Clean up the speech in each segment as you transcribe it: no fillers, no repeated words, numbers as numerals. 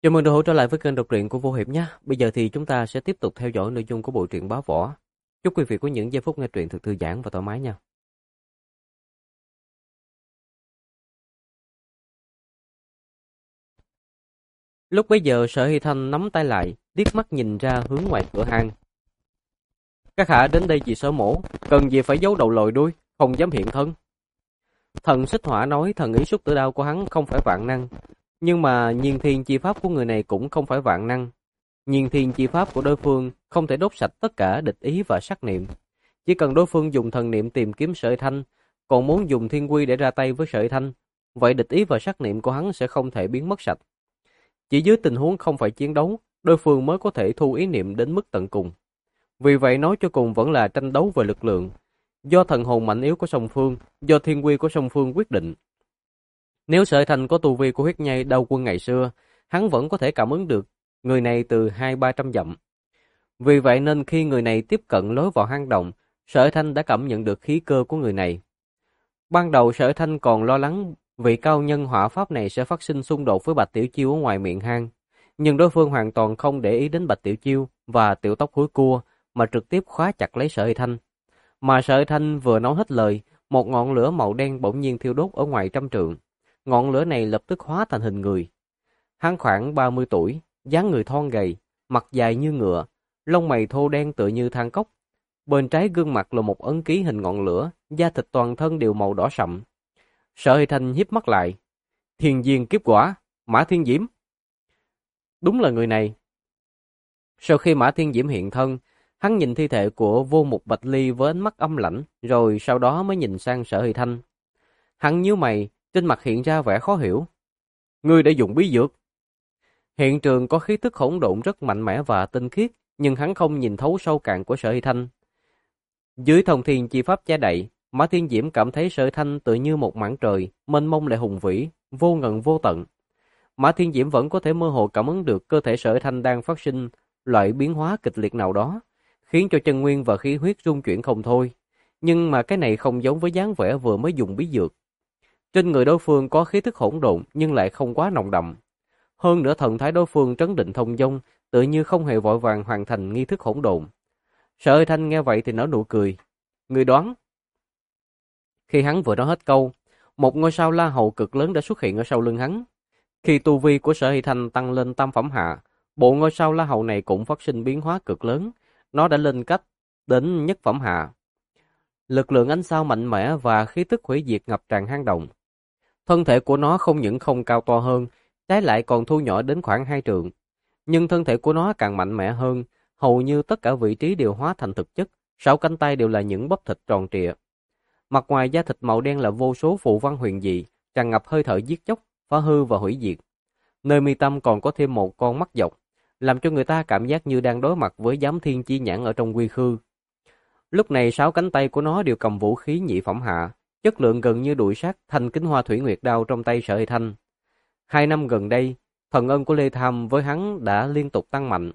Chào mừng đã hỗ trở lại với kênh đọc truyện của Vô Hiệp nhé. Bây giờ thì chúng ta sẽ tiếp tục theo dõi nội dung của bộ truyện Bá Võ. Chúc quý vị có những giây phút nghe truyện thật thư giãn và thoải mái nha. Lúc bấy giờ Sở Hy Thanh nắm tay lại, liếc mắt nhìn ra hướng ngoài cửa hang. Các hạ đến đây vì Sở Mổ, cần gì phải giấu đầu lòi đuôi, không dám hiện thân. Thần Xích Hỏa nói thần ý xúc tử đao của hắn không phải vạn năng, nhưng mà nhiên thiên chi pháp của người này cũng không phải vạn năng. Nhiên thiên chi pháp của đối phương không thể đốt sạch tất cả địch ý và sát niệm. Chỉ cần đối phương dùng thần niệm tìm kiếm Sở Thanh, còn muốn dùng thiên quy để ra tay với Sở Thanh, vậy địch ý và sát niệm của hắn sẽ không thể biến mất sạch. Chỉ dưới tình huống không phải chiến đấu, đối phương mới có thể thu ý niệm đến mức tận cùng. Vì vậy nói cho cùng vẫn là tranh đấu về lực lượng, do thần hồn mạnh yếu của song phương, do thiên quy của song phương quyết định. Nếu Sở Thanh có tu vi của huyết nhai Đao Quân ngày xưa, hắn vẫn có thể cảm ứng được người này từ 200-300 dặm. Vì vậy nên khi người này tiếp cận lối vào hang động, Sở Thanh đã cảm nhận được khí cơ của người này. Ban đầu Sở Thanh còn lo lắng vị cao nhân hỏa pháp này sẽ phát sinh xung đột với Bạch Tiểu Chiêu ở ngoài miệng hang, nhưng đối phương hoàn toàn không để ý đến Bạch Tiểu Chiêu và tiểu tóc húi cua mà trực tiếp khóa chặt lấy Sở Thanh. Mà Sở Thanh vừa nói hết lời, một ngọn lửa màu đen bỗng nhiên thiêu đốt ở ngoài trăm trượng. Ngọn lửa này lập tức hóa thành hình người. Hắn khoảng 30 tuổi, dáng người thon gầy, mặt dài như ngựa, lông mày thô đen tựa như than cốc. Bên trái gương mặt là một ấn ký hình ngọn lửa, da thịt toàn thân đều màu đỏ sậm. Sở Hy Thanh híp mắt lại. Thiên Diên Kiếp Quả, Mã Thiên Diễm. Đúng là người này. Sau khi Mã Thiên Diễm hiện thân, hắn nhìn thi thể của Vô Mục Bạch Ly với ánh mắt âm lãnh, rồi sau đó mới nhìn sang Sở Hy Thanh. Hắn nhíu mày, trên mặt hiện ra vẻ khó hiểu. Ngươi đã dùng bí dược. Hiện trường có khí tức hỗn độn rất mạnh mẽ và tinh khiết, nhưng hắn không nhìn thấu sâu cạn của Sở Hy Thanh. Dưới thông thiên chi pháp che đậy, Mã Thiên Diễm cảm thấy Sở Hy Thanh tự như một mảng trời, mênh mông lại hùng vĩ, vô ngần vô tận. Mã Thiên Diễm vẫn có thể mơ hồ cảm ứng được cơ thể Sở Hy Thanh đang phát sinh loại biến hóa kịch liệt nào đó, khiến cho chân nguyên và khí huyết rung chuyển không thôi. Nhưng mà cái này không giống với dáng vẻ vừa mới dùng bí dược. Trên người đối phương có khí tức hỗn độn nhưng lại không quá nồng đậm. Hơn nữa thần thái đối phương trấn định thông dong, tự như không hề vội vàng hoàn thành nghi thức hỗn độn. Sở Hy Thanh nghe vậy thì nở nụ cười. Người đoán. Khi hắn vừa nói hết câu, một ngôi sao la hầu cực lớn đã xuất hiện ở sau lưng hắn. Khi tu vi của Sở Hy Thanh tăng lên tam phẩm hạ, bộ ngôi sao la hầu này cũng phát sinh biến hóa cực lớn. Nó đã lên cấp đến nhất phẩm hạ. Lực lượng ánh sao mạnh mẽ và khí tức hủy diệt ngập tràn hang động. Thân thể của nó không những không cao to hơn, trái lại còn thu nhỏ đến khoảng 2 trượng. Nhưng thân thể của nó càng mạnh mẽ hơn, hầu như tất cả vị trí đều hóa thành thực chất, 6 cánh tay đều là những bắp thịt tròn trịa. Mặt ngoài da thịt màu đen là vô số phù văn huyền dị, tràn ngập hơi thở giết chóc, phá hư và hủy diệt. Nơi mi tâm còn có thêm một con mắt dọc, làm cho người ta cảm giác như đang đối mặt với giám thiên chi nhãn ở trong quy khư. Lúc này 6 cánh tay của nó đều cầm vũ khí nhị phẩm hạ, chất lượng gần như đuổi sát thanh kính hoa thủy nguyệt đao trong tay Sở Hy Thanh. 2 năm gần đây, thần ân của Lê Tham với hắn đã liên tục tăng mạnh.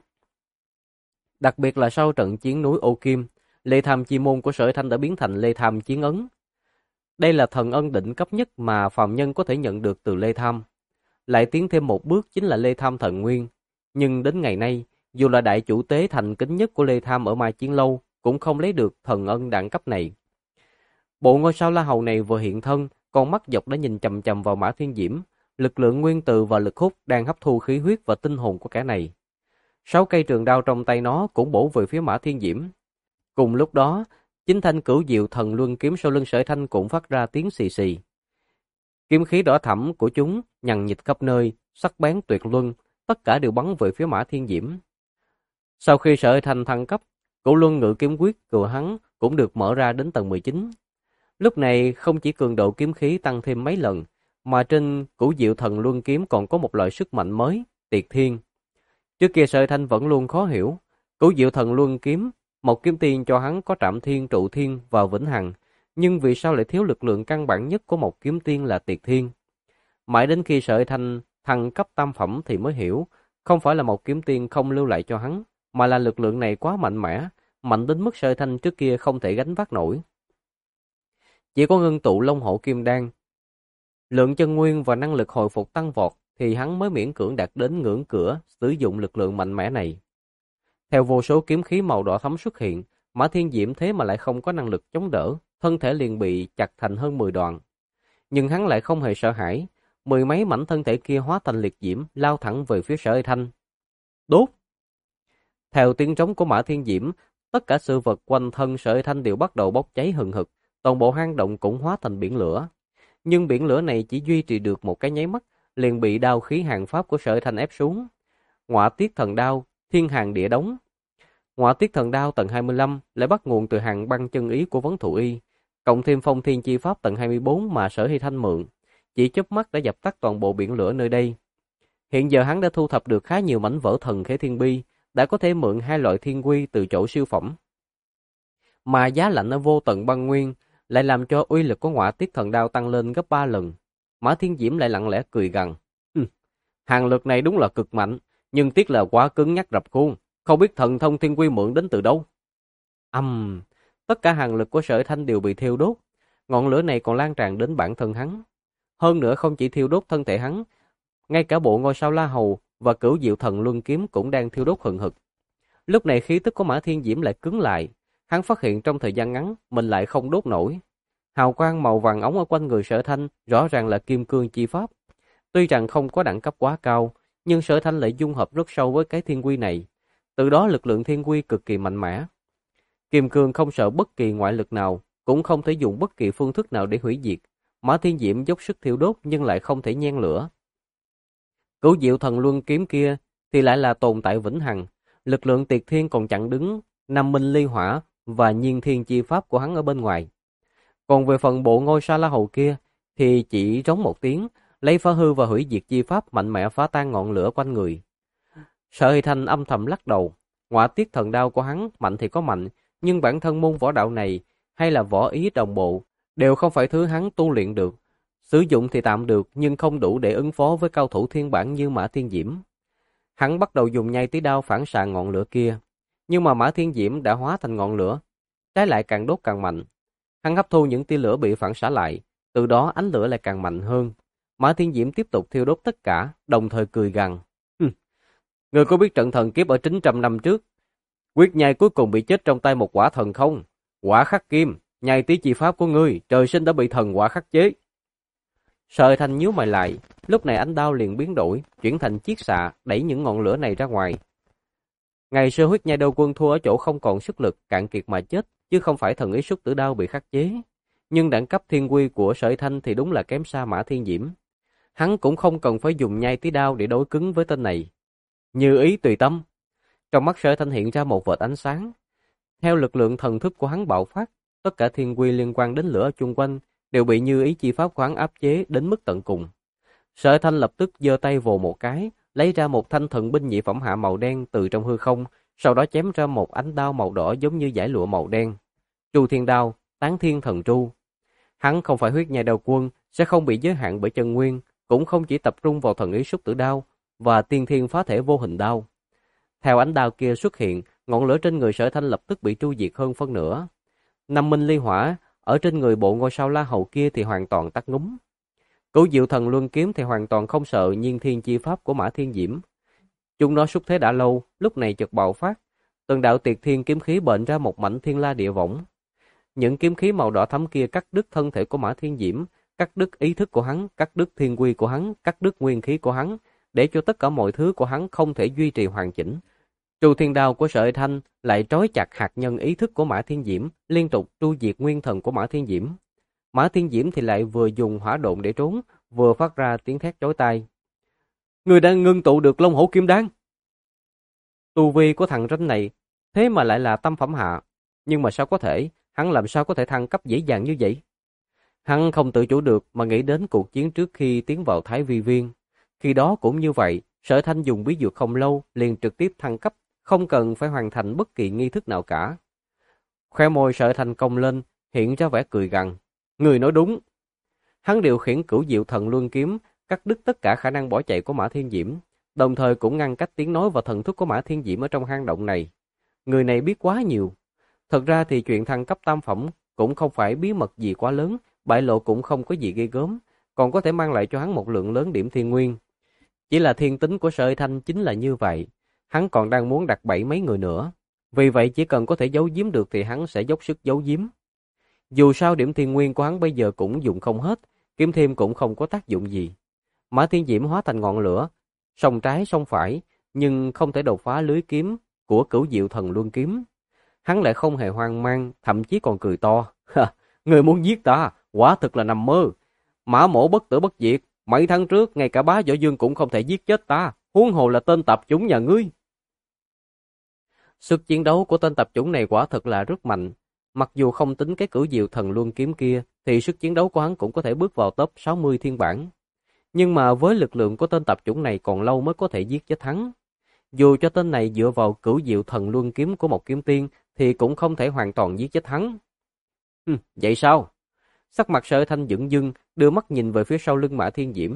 Đặc biệt là sau trận chiến núi Ô Kim, Lê Tham chi môn của Sở Hy Thanh đã biến thành Lê Tham chiến ấn. Đây là thần ân đỉnh cấp nhất mà phàm nhân có thể nhận được từ Lê Tham. Lại tiến thêm một bước chính là Lê Tham thần nguyên. Nhưng đến ngày nay, dù là đại chủ tế thành kính nhất của Lê Tham ở Mai Chiến Lâu, cũng không lấy được thần ân đẳng cấp này. Bộ ngôi sao la hầu này vừa hiện thân, con mắt dọc đã nhìn chằm chằm vào Mã Thiên Diễm, lực lượng nguyên tử và lực hút đang hấp thu khí huyết và tinh hồn của kẻ này. 6 cây trường đao trong tay nó cũng bổ về phía Mã Thiên Diễm. Cùng lúc đó, chính thanh cửu diệu thần luân kiếm sau lưng Sở Thanh cũng phát ra tiếng xì xì. Kiếm khí đỏ thẫm của chúng nhằn nhịt khắp nơi, sắc bén tuyệt luân, tất cả đều bắn về phía Mã Thiên Diễm. Sau khi Sở Thanh thăng cấp, Cửu Luân Ngự Kiếm Quyết của hắn cũng được mở ra đến tầng 19. Lúc này không chỉ cường độ kiếm khí tăng thêm mấy lần, mà trên Cửu Diệu Thần Luân Kiếm còn có một loại sức mạnh mới, Tiệt Thiên. Trước kia Sở Thanh vẫn luôn khó hiểu, Cửu Diệu Thần Luân Kiếm, một kiếm tiên cho hắn có Trảm Thiên, Trụ Thiên và Vĩnh Hằng, nhưng vì sao lại thiếu lực lượng căn bản nhất của một kiếm tiên là Tiệt Thiên? Mãi đến khi Sở Thanh thăng cấp tam phẩm thì mới hiểu, không phải là một kiếm tiên không lưu lại cho hắn, mà là lực lượng này quá mạnh mẽ, mạnh đến mức Sở Thanh trước kia không thể gánh vác nổi. Chỉ có ngưng tụ Long Hổ Kim Đan, lượng chân nguyên và năng lực hồi phục tăng vọt thì hắn mới miễn cưỡng đạt đến ngưỡng cửa sử dụng lực lượng mạnh mẽ này. Theo vô số kiếm khí màu đỏ thẫm xuất hiện, Mã Thiên Diễm thế mà lại không có năng lực chống đỡ, thân thể liền bị chặt thành hơn 10 đoạn. Nhưng hắn lại không hề sợ hãi, mười mấy mảnh thân thể kia hóa thành liệt diễm, lao thẳng về phía Sở Hy Thanh. Đốt! Theo tiếng trống của Mã Thiên Diễm, tất cả sự vật quanh thân Sở Hy Thanh đều bắt đầu bốc cháy hừng hực, toàn bộ hang động cũng hóa thành biển lửa. Nhưng biển lửa này chỉ duy trì được một cái nháy mắt, liền bị đao khí hàng pháp của Sở Hy Thanh ép xuống. Ngọa Tiết Thần Đao, Thiên Hàng Địa Đống. Ngọa Tiết Thần Đao tầng 25 lại bắt nguồn từ hàng băng chân ý của Vấn Thụ Y, cộng thêm Phong Thiên Chi Pháp tầng 24 mà Sở Hy Thanh mượn, chỉ chớp mắt đã dập tắt toàn bộ biển lửa nơi đây. Hiện giờ hắn đã thu thập được khá nhiều mảnh vỡ thần khế thiên bi, đã có thể mượn hai loại thiên quy từ chỗ siêu phẩm. Mà giá lạnh ở vô tận băng nguyên lại làm cho uy lực của Ngọa Tiết Thần Đao tăng lên gấp 3 lần. Mã Thiên Diễm lại lặng lẽ cười gằn. Hàng lực này đúng là cực mạnh, nhưng tiếc là quá cứng nhắc rập khuôn, không biết thần thông thiên quy mượn đến từ đâu. Tất cả hàng lực của Sở Thanh đều bị thiêu đốt, ngọn lửa này còn lan tràn đến bản thân hắn. Hơn nữa không chỉ thiêu đốt thân thể hắn, ngay cả bộ ngôi sao La Hầu và Cửu Diệu Thần Luân Kiếm cũng đang thiêu đốt hừng hực. Lúc này khí tức của Mã Thiên Diễm lại cứng lại, hắn phát hiện trong thời gian ngắn mình lại không đốt nổi. Hào quang màu vàng óng ở quanh người Sở Thanh rõ ràng là kim cương chi pháp. Tuy rằng không có đẳng cấp quá cao, nhưng Sở Thanh lại dung hợp rất sâu với cái thiên quy này. Từ đó lực lượng thiên quy cực kỳ mạnh mẽ. Kim cương không sợ bất kỳ ngoại lực nào, cũng không thể dùng bất kỳ phương thức nào để hủy diệt. Mã Thiên Diễm dốc sức thiêu đốt nhưng lại không thể nhen lửa. Cửu Diệu Thần Luân Kiếm kia thì lại là tồn tại vĩnh hằng. Lực lượng tiệt thiên còn chặn đứng Nam Minh Ly Hỏa và Nhiên Thiên Chi Pháp của hắn ở bên ngoài. Còn về phần bộ ngôi sa La Hầu kia thì chỉ rống một tiếng, lấy phá hư và hủy diệt chi pháp mạnh mẽ phá tan ngọn lửa quanh người. Sở Hy Thanh âm thầm lắc đầu. Ngọa Tiết Thần Đao của hắn mạnh thì có mạnh, nhưng bản thân môn võ đạo này hay là võ ý đồng bộ đều không phải thứ hắn tu luyện được. Sử dụng thì tạm được, nhưng không đủ để ứng phó với cao thủ thiên bản như Mã Thiên Diễm. Hắn bắt đầu dùng nhai tí đao phản xạ ngọn lửa kia, nhưng mà Mã Thiên Diễm đã hóa thành ngọn lửa, trái lại càng đốt càng mạnh. Hắn hấp thu những tia lửa bị phản xạ lại, từ đó ánh lửa lại càng mạnh hơn. Mã Thiên Diễm tiếp tục thiêu đốt tất cả, đồng thời cười gằn. Ngươi có biết trận thần kiếp ở 900 năm trước, quyết nhai cuối cùng bị chết trong tay một quả thần không? Quả khắc kim, nhai tí chi pháp của ngươi, trời sinh đã bị thần quả khắc chế. Sở Thanh nhíu mày lại, lúc này ánh đao liền biến đổi, chuyển thành chiết xạ, đẩy những ngọn lửa này ra ngoài. Ngày xưa huyết nhai đao quân thua ở chỗ không còn sức lực, cạn kiệt mà chết, chứ không phải thần ý xuất tử đao bị khắc chế. Nhưng đẳng cấp thiên quy của Sở Thanh thì đúng là kém xa Mã Thiên Diễm. Hắn cũng không cần phải dùng nhai tí đao để đối cứng với tên này. Như ý tùy tâm. Trong mắt Sở Thanh hiện ra một vệt ánh sáng. Theo lực lượng thần thức của hắn bạo phát, tất cả thiên quy liên quan đến lửa chung quanh đều bị như ý chi pháp của hắn áp chế đến mức tận cùng. Sở Thanh lập tức giơ tay vồ một cái, lấy ra một thanh thần binh nhị phẩm hạ màu đen từ trong hư không, sau đó chém ra một ánh đao màu đỏ giống như dải lụa màu đen. Tru Thiên Đao, Tán Thiên Thần Tru. Hắn không phải huyết nhai đao quân, sẽ không bị giới hạn bởi chân nguyên, cũng không chỉ tập trung vào thần ý xuất tử đao và tiên thiên phá thể vô hình đao. Theo ánh đao kia xuất hiện, ngọn lửa trên người Sở Thanh lập tức bị tru diệt hơn phân nửa. Năm Minh Ly Hỏa ở trên người bộ ngôi sao La Hầu kia thì hoàn toàn tắt ngúm. Cửu Diệu Thần Luân Kiếm thì hoàn toàn không sợ Nhiên Thiên Chi Pháp của Mã Thiên Diễm. Chúng nó xuất thế đã lâu, lúc này chợt bạo phát, từng đạo tiệt thiên kiếm khí bệnh ra một mảnh thiên la địa võng. Những kiếm khí màu đỏ thẫm kia cắt đứt thân thể của Mã Thiên Diễm, cắt đứt ý thức của hắn, cắt đứt thiên quy của hắn, cắt đứt nguyên khí của hắn, để cho tất cả mọi thứ của hắn không thể duy trì hoàn chỉnh. Tru Thiên Đao của Sở Thanh lại trói chặt hạt nhân ý thức của Mã Thiên Diễm, liên tục tru diệt nguyên thần của Mã Thiên Diễm. Mã Thiên Diễm thì lại vừa dùng hỏa độn để trốn, vừa phát ra tiếng thét chói tai. Người đang ngưng tụ được Long Hổ Kim Đan. Tu vi của thằng ranh này thế mà lại là tam phẩm hạ, nhưng mà sao có thể, hắn làm sao có thể thăng cấp dễ dàng như vậy? Hắn không tự chủ được mà nghĩ đến cuộc chiến trước khi tiến vào Thái Vi Viên. Khi đó cũng như vậy, Sở Thanh dùng bí dược không lâu liền trực tiếp thăng cấp, không cần phải hoàn thành bất kỳ nghi thức nào cả. Khóe môi Sở Thanh cong lên, hiện ra vẻ cười gằn. Người nói đúng. Hắn điều khiển Cửu Diệu Thần Luân Kiếm, cắt đứt tất cả khả năng bỏ chạy của Mã Thiên Diễm, đồng thời cũng ngăn cách tiếng nói và thần thức của Mã Thiên Diễm ở trong hang động này. Người này biết quá nhiều. Thật ra thì chuyện thăng cấp tam phẩm cũng không phải bí mật gì quá lớn, bại lộ cũng không có gì ghê gớm, còn có thể mang lại cho hắn một lượng lớn điểm thiên nguyên. Chỉ là thiên tính của Sở Hy Thanh chính là như vậy, hắn còn đang muốn đặt bẫy mấy người nữa. Vì vậy chỉ cần có thể giấu giếm được thì hắn sẽ dốc sức giấu giếm. Dù sao điểm thiên nguyên của hắn bây giờ cũng dùng không hết, kiếm thêm cũng không có tác dụng gì. Mã Thiên Diễm hóa thành ngọn lửa, song trái song phải, nhưng không thể đột phá lưới kiếm của Cửu Diệu Thần Luân kiếm. Hắn lại không hề hoang mang, thậm chí còn cười to. Người muốn giết ta, quả thực là nằm mơ. Mã mổ bất tử bất diệt, mấy tháng trước ngay cả bá Võ Dương cũng không thể giết chết ta, huống hồ là tên tạp chủng nhà ngươi. Sức chiến đấu của tên tạp chủng này quả thật là rất mạnh. Mặc dù không tính cái Cửu Diệu Thần Luân kiếm kia, thì sức chiến đấu của hắn cũng có thể bước vào top 60 thiên bản. Nhưng mà với lực lượng của tên tạp chủng này còn lâu mới có thể giết chết hắn. Dù cho tên này dựa vào Cửu Diệu Thần Luân kiếm của một kiếm tiên thì cũng không thể hoàn toàn giết chết hắn. Vậy sao? Sắc mặt Sở Thanh dửng dưng, đưa mắt nhìn về phía sau lưng Mã Thiên Diễm.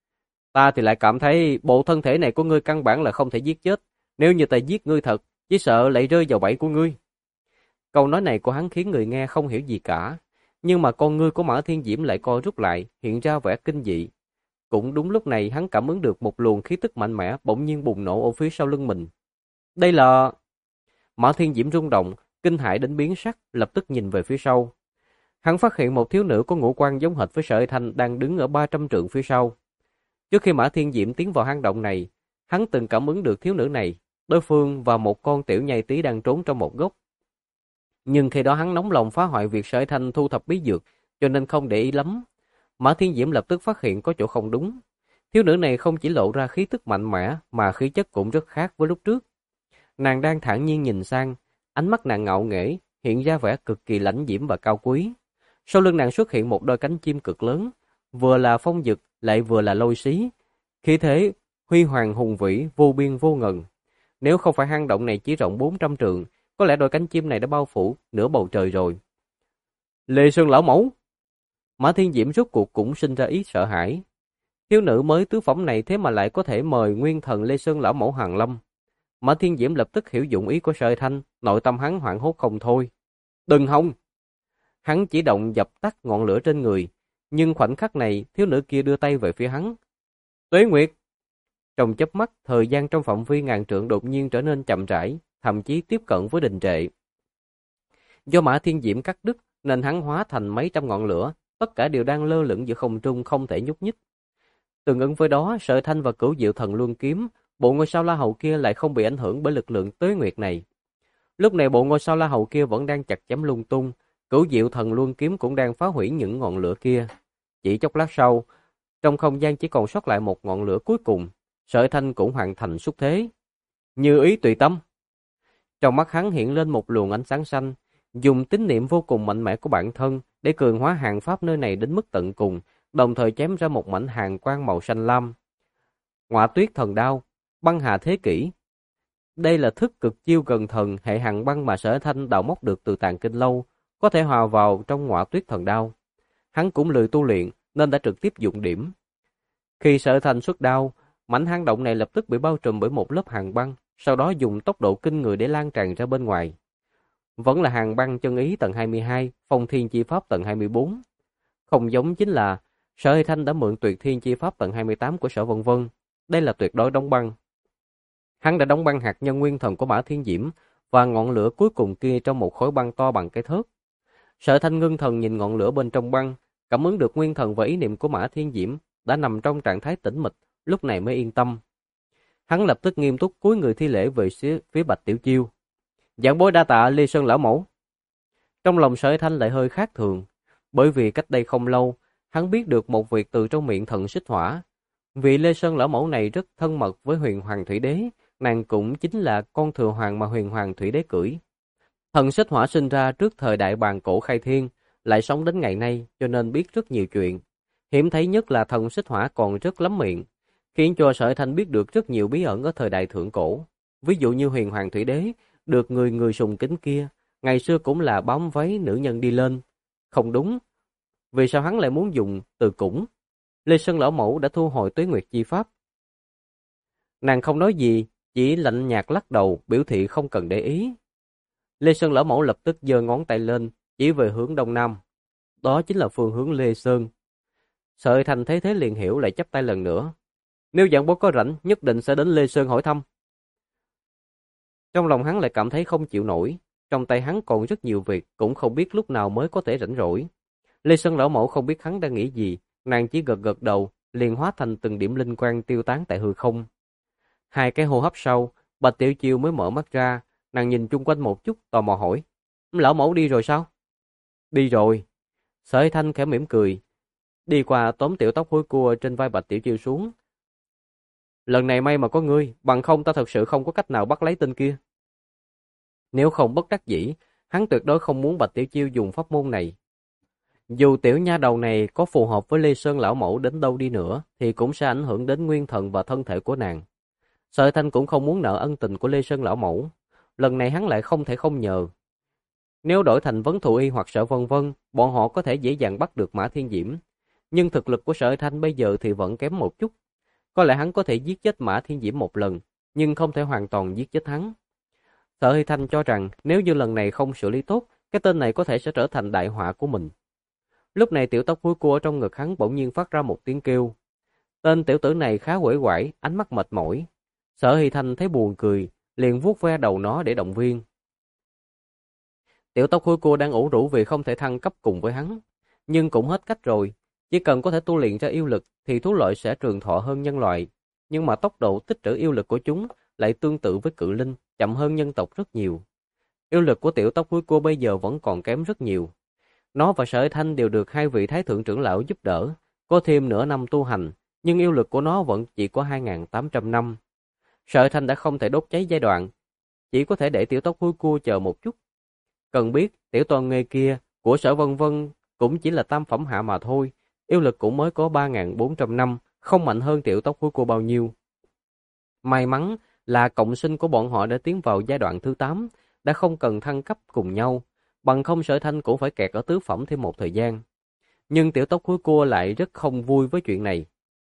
Ta thì lại cảm thấy bộ thân thể này của ngươi căn bản là không thể giết chết. Nếu như ta giết ngươi thật, chỉ sợ lại rơi vào bẫy của ngươi. Câu nói này của hắn khiến người nghe không hiểu gì cả. Nhưng mà con ngươi của Mã Thiên Diễm lại co rút lại, hiện ra vẻ kinh dị. Cũng đúng lúc này hắn cảm ứng được một luồng khí tức mạnh mẽ bỗng nhiên bùng nổ ở phía sau lưng mình. Đây là... Mã Thiên Diễm rung động, kinh hãi đến biến sắc, lập tức nhìn về phía sau. Hắn phát hiện một thiếu nữ có ngũ quan giống hệt với Sở Hy Thanh đang đứng ở 300 trượng phía sau. Trước khi Mã Thiên Diễm tiến vào hang động này, hắn từng cảm ứng được thiếu nữ này, đối phương và một con tiểu nhai tí đang trốn trong một góc. Nhưng khi đó hắn nóng lòng phá hoại việc Sở Hy Thanh thu thập bí dược, cho nên không để ý lắm. Mã Thiên Diễm lập tức phát hiện có chỗ không đúng. Thiếu nữ này không chỉ lộ ra khí tức mạnh mẽ mà khí chất cũng rất khác với lúc trước. Nàng đang thản nhiên nhìn sang, ánh mắt nàng ngạo nghễ, hiện ra vẻ cực kỳ lãnh diễm và cao quý. Sau lưng nàng xuất hiện một đôi cánh chim cực lớn, vừa là phong dực lại vừa là lôi xí. Khí thế huy hoàng hùng vĩ, vô biên vô ngần. Nếu không phải hang động này chỉ rộng 400 trượng, có lẽ đôi cánh chim này đã bao phủ nửa bầu trời rồi. Lê Sơn lão mẫu! Mã Thiên Diễm rốt cuộc cũng sinh ra ý sợ hãi. Thiếu nữ mới tứ phẩm này thế mà lại có thể mời nguyên thần Lê Sơn lão mẫu hàng lâm. Mã Thiên Diễm lập tức hiểu dụng ý của Sở Hy Thanh, nội tâm hắn hoảng hốt không thôi. Đừng hòng! Hắn chỉ động dập tắt ngọn lửa trên người, nhưng khoảnh khắc này thiếu nữ kia đưa tay về phía hắn. Tuế Nguyệt! Trong chớp mắt, thời gian trong phạm vi ngàn trượng đột nhiên trở nên chậm rãi, thậm chí tiếp cận với đình trệ. Do Mã Thiên Diễm cắt đứt nên hắn hóa thành mấy trăm ngọn lửa, tất cả đều đang lơ lửng giữa không trung không thể nhúc nhích. Tương ứng với đó, Sở Thanh và Cửu Diệu Thần Luân kiếm, bộ ngôi sao La Hầu kia lại không bị ảnh hưởng bởi lực lượng Tuế Nguyệt này. Lúc này bộ ngôi sao La Hầu kia vẫn đang chặt chém lung tung, Cửu Diệu Thần Luân kiếm cũng đang phá hủy những ngọn lửa kia. Chỉ chốc lát sau, trong không gian chỉ còn sót lại một ngọn lửa cuối cùng, Sở Thanh cũng hoàn thành xúc thế. Như ý tùy tâm. Trong mắt hắn hiện lên một luồng ánh sáng xanh, dùng tín niệm vô cùng mạnh mẽ của bản thân để cường hóa hàng pháp nơi này đến mức tận cùng, đồng thời chém ra một mảnh hàng quang màu xanh lam. Ngọa Tuyết Thần Đao, băng hà thế kỷ. Đây là thức cực chiêu gần thần hệ hàn băng mà Sở Thanh đào móc được từ Tàng Kinh Lâu, có thể hòa vào trong Ngọa Tuyết Thần Đao. Hắn cũng lười tu luyện nên đã trực tiếp dụng điểm. Khi Sở Thanh xuất đao, mảnh hang động này lập tức bị bao trùm bởi một lớp hàn băng, sau đó dùng tốc độ kinh người để lan tràn ra bên ngoài. Vẫn là hàn băng chân ý tầng 22, phong thiên chi pháp tầng 24. Không giống chính là Sở Hy Thanh đã mượn tuyệt thiên chi pháp tầng 28 của Sở Vân Vân. Đây là tuyệt đối đóng băng. Hắn đã đóng băng hạt nhân nguyên thần của Mã Thiên Diễm và ngọn lửa cuối cùng kia trong một khối băng to bằng cái thớt. Sở Thanh ngưng thần nhìn ngọn lửa bên trong băng, cảm ứng được nguyên thần và ý niệm của Mã Thiên Diễm đã nằm trong trạng thái tĩnh mịch, lúc này mới yên tâm. Hắn lập tức nghiêm túc cúi người thi lễ về phía Bạch Tiểu Chiêu. Giảng bối đa tạ Lê Sơn lão mẫu. Trong lòng Sở Thanh lại hơi khác thường, bởi vì cách đây không lâu, hắn biết được một việc từ trong miệng Thần Xích Hỏa. Vị Lê Sơn lão mẫu này rất thân mật với Huyền Hoàng Thủy Đế, nàng cũng chính là con thừa hoàng mà Huyền Hoàng Thủy Đế cưỡi. Thần Xích Hỏa sinh ra trước thời đại bàn cổ khai thiên, lại sống đến ngày nay cho nên biết rất nhiều chuyện. Hiểm thấy nhất là Thần Xích Hỏa còn rất lắm miệng, khiến cho Sở Thanh biết được rất nhiều bí ẩn ở thời đại thượng cổ. Ví dụ như Huyền Hoàng Thủy Đế, được người sùng kính kia, ngày xưa cũng là bám váy nữ nhân đi lên. Không đúng. Vì sao hắn lại muốn dùng từ cũng? Lê Sơn lão mẫu đã thu hồi Tuế Nguyệt chi pháp. Nàng không nói gì, chỉ lạnh nhạt lắc đầu, biểu thị không cần để ý. Lê Sơn lão mẫu lập tức giơ ngón tay lên, chỉ về hướng đông nam. Đó chính là phương hướng Lê Sơn. Sở Thanh thấy thế liền hiểu, lại chắp tay lần nữa. Nếu giảng bối có rảnh, nhất định sẽ đến Lê Sơn hỏi thăm. Trong lòng hắn lại cảm thấy không chịu nổi, trong tay hắn còn rất nhiều việc, cũng không biết lúc nào mới có thể rảnh rỗi. Lê Sơn lão mẫu không biết hắn đang nghĩ gì, nàng chỉ gật gật đầu, liền hóa thành từng điểm linh quang tiêu tán tại hư không. Hai cái hô hấp sau, Bạch Tiểu Chiêu mới mở mắt ra, nàng nhìn chung quanh một chút, tò mò hỏi: Lão mẫu đi rồi sao? Đi rồi. Sở Hy Thanh khẽ mỉm cười, đi qua tóm tiểu tóc hôi cua trên vai Bạch Tiểu Chiêu xuống. Lần này may mà có ngươi, bằng không ta thật sự không có cách nào bắt lấy tên kia. Nếu không bất đắc dĩ, hắn tuyệt đối không muốn Bạch Tiểu Chiêu dùng pháp môn này. Dù tiểu nha đầu này có phù hợp với Lê Sơn lão mẫu đến đâu đi nữa, thì cũng sẽ ảnh hưởng đến nguyên thần và thân thể của nàng. Sở Thanh cũng không muốn nợ ân tình của Lê Sơn lão mẫu. Lần này hắn lại không thể không nhờ. Nếu đổi thành Vấn Thụ Y hoặc Sở Vân Vân, bọn họ có thể dễ dàng bắt được Mã Thiên Diễm. Nhưng thực lực của Sở Thanh bây giờ thì vẫn kém một chút. Có lẽ hắn có thể giết chết Mã Thiên Diễm một lần, nhưng không thể hoàn toàn giết chết hắn. Sở Hy Thanh cho rằng nếu như lần này không xử lý tốt, cái tên này có thể sẽ trở thành đại họa của mình. Lúc này tiểu tóc húi cua trong ngực hắn bỗng nhiên phát ra một tiếng kêu. Tên tiểu tử này khá uể oải, ánh mắt mệt mỏi. Sở Hy Thanh thấy buồn cười, liền vuốt ve đầu nó để động viên. Tiểu tóc húi cua đang ủ rũ vì không thể thăng cấp cùng với hắn, nhưng cũng hết cách rồi. Chỉ cần có thể tu luyện ra yêu lực thì thú loại sẽ trường thọ hơn nhân loại, nhưng mà tốc độ tích trữ yêu lực của chúng lại tương tự với cự linh, chậm hơn nhân tộc rất nhiều. Yêu lực của tiểu tóc húi cua bây giờ vẫn còn kém rất nhiều. Nó và Sở Thanh đều được hai vị thái thượng trưởng lão giúp đỡ, có thêm nửa năm tu hành, nhưng yêu lực của nó vẫn chỉ có 2.800 năm. Sở Thanh đã không thể đốt cháy giai đoạn, chỉ có thể để tiểu tóc húi cua chờ một chút. Cần biết, tiểu toàn nghề kia của Sở Vân Vân cũng chỉ là tam phẩm hạ mà thôi, yêu lực cũng mới có 3.400 năm, không mạnh hơn tiểu tóc húi cua bao nhiêu. May mắn là cộng sinh của bọn họ đã tiến vào giai đoạn thứ 8, đã không cần thăng cấp cùng nhau, bằng không Sở Thanh cũng phải kẹt ở tứ phẩm thêm một thời gian. Nhưng tiểu tóc húi cua lại rất không vui với chuyện này.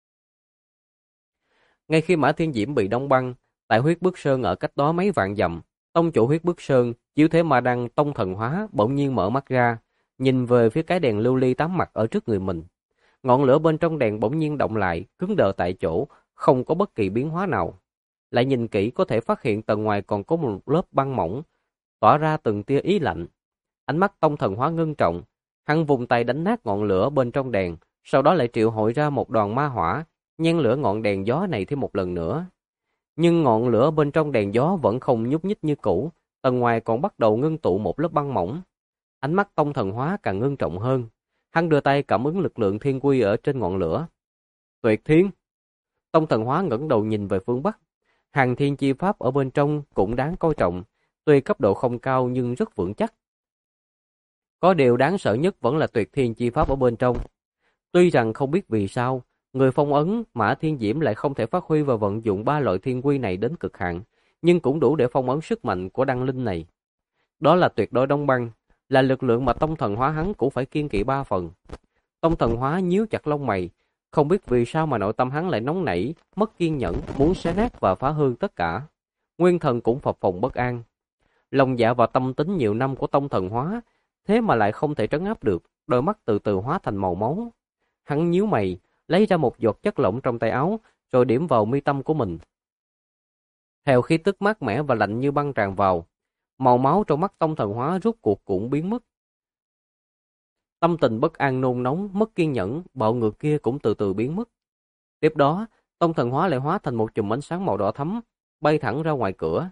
Ngay khi Mã Thiên Diễm bị đóng băng, tại Huyết Bức Sơn ở cách đó mấy vạn dặm, tông chủ Huyết Bức Sơn, chiếu thế ma đăng tông thần hóa bỗng nhiên mở mắt ra, nhìn về phía cái đèn lưu ly tám mặt ở trước người mình. Ngọn lửa bên trong đèn bỗng nhiên động lại, cứng đờ tại chỗ, không có bất kỳ biến hóa nào. Lại nhìn kỹ có thể phát hiện tầng ngoài còn có một lớp băng mỏng, tỏa ra từng tia ý lạnh. Ánh mắt tông thần hóa ngưng trọng, hắn vùng tay đánh nát ngọn lửa bên trong đèn, sau đó lại triệu hồi ra một đoàn ma hỏa, nhen lửa ngọn đèn gió này thêm một lần nữa. Nhưng ngọn lửa bên trong đèn gió vẫn không nhúc nhích như cũ, tầng ngoài còn bắt đầu ngưng tụ một lớp băng mỏng. Ánh mắt tông thần hóa càng ngưng trọng hơn, hắn đưa tay cảm ứng lực lượng thiên quy ở trên ngọn lửa. Tuyệt thiên! Tông thần hóa ngẩng đầu nhìn về phương Bắc, hàng thiên chi pháp ở bên trong cũng đáng coi trọng, tuy cấp độ không cao nhưng rất vững chắc. Có điều đáng sợ nhất vẫn là tuyệt thiên chi pháp ở bên trong. Tuy rằng không biết vì sao, người phong ấn Mã Thiên Diễm lại không thể phát huy và vận dụng ba loại thiên quy này đến cực hạn, nhưng cũng đủ để phong ấn sức mạnh của đăng linh này. Đó là tuyệt đối đóng băng, là lực lượng mà tông thần hóa hắn cũng phải kiêng kỵ 3 phần. Tông thần hóa nhíu chặt lông mày, không biết vì sao mà nội tâm hắn lại nóng nảy, mất kiên nhẫn, muốn xé nát và phá hư tất cả. Nguyên thần cũng phập phồng bất an. Lòng dạ và tâm tính nhiều năm của tông thần hóa, thế mà lại không thể trấn áp được, đôi mắt từ từ hóa thành màu máu. Hắn nhíu mày, lấy ra một giọt chất lỏng trong tay áo, rồi điểm vào mi tâm của mình. Theo khí tức mát mẻ và lạnh như băng tràn vào, màu máu trong mắt tông thần hóa rút cuộc cũng biến mất. Tâm tình bất an nôn nóng, mất kiên nhẫn, bạo ngược kia cũng từ từ biến mất. Tiếp đó, tông thần hóa lại hóa thành một chùm ánh sáng màu đỏ thẫm, bay thẳng ra ngoài cửa.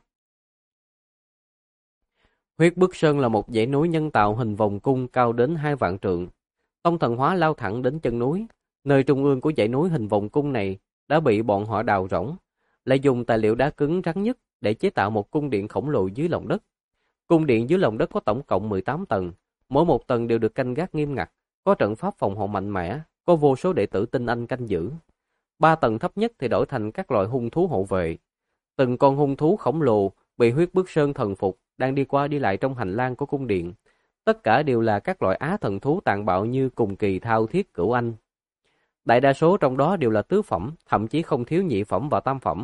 Huyết Bức Sơn là một dãy núi nhân tạo hình vòng cung cao đến 2 vạn trượng. Tông thần hóa lao thẳng đến chân núi. Nơi trung ương của dãy núi hình vòng cung này đã bị bọn họ đào rỗng, lại dùng tài liệu đá cứng rắn nhất để chế tạo một cung điện khổng lồ dưới lòng đất. Cung điện dưới lòng đất có tổng cộng 18 tầng, mỗi một tầng đều được canh gác nghiêm ngặt, có trận pháp phòng hộ mạnh mẽ, có vô số đệ tử tinh anh canh giữ. 3 tầng thấp nhất thì đổi thành các loại hung thú hộ vệ. Từng con hung thú khổng lồ bị Huyết Bức Sơn thần phục đang đi qua đi lại trong hành lang của cung điện. Tất cả đều là các loại á thần thú tàn bạo như cùng kỳ, thao thiết, cửu anh. Đại đa số trong đó đều là tứ phẩm, thậm chí không thiếu nhị phẩm và tam phẩm.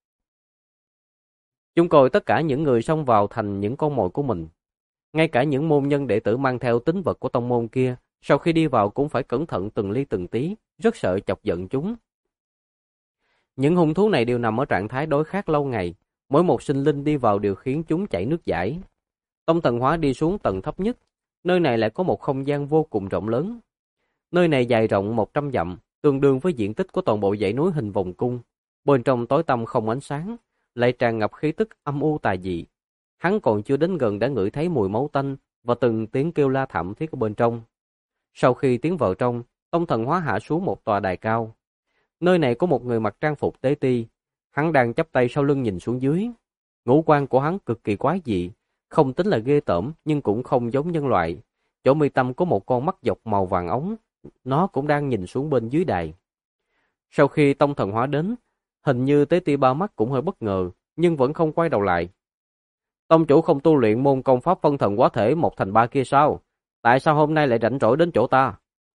Chúng coi tất cả những người xông vào thành những con mồi của mình. Ngay cả những môn nhân đệ tử mang theo tín vật của tông môn kia, sau khi đi vào cũng phải cẩn thận từng ly từng tí, rất sợ chọc giận chúng. Những hung thú này đều nằm ở trạng thái đói khát lâu ngày, mỗi một sinh linh đi vào đều khiến chúng chảy nước dãi. Tông Thần Hóa đi xuống tầng thấp nhất, nơi này lại có một không gian vô cùng rộng lớn. Nơi này dài rộng 100 dặm, tương đương với diện tích của toàn bộ dãy núi hình vòng cung. Bên trong tối tăm không ánh sáng, lại tràn ngập khí tức âm u tà dị. Hắn còn chưa đến gần đã ngửi thấy mùi máu tanh và từng tiếng kêu la thảm thiết ở bên trong. Sau khi tiến vào trong, Tông Thần Hóa hạ xuống một tòa đài cao. Nơi này có một người mặc trang phục tế ti, hắn đang chắp tay sau lưng nhìn xuống dưới. Ngũ quan của hắn cực kỳ quái dị, không tính là ghê tởm nhưng cũng không giống nhân loại. Chỗ mi tâm có một con mắt dọc màu vàng ống, nó cũng đang nhìn xuống bên dưới đài. Sau khi Tông Thần Hóa đến, hình như tế ti ba mắt cũng hơi bất ngờ, nhưng vẫn không quay đầu lại. Tông chủ không tu luyện môn công pháp phân thần hóa thể 1/3 kia sao? Tại sao hôm nay lại rảnh rỗi đến chỗ ta?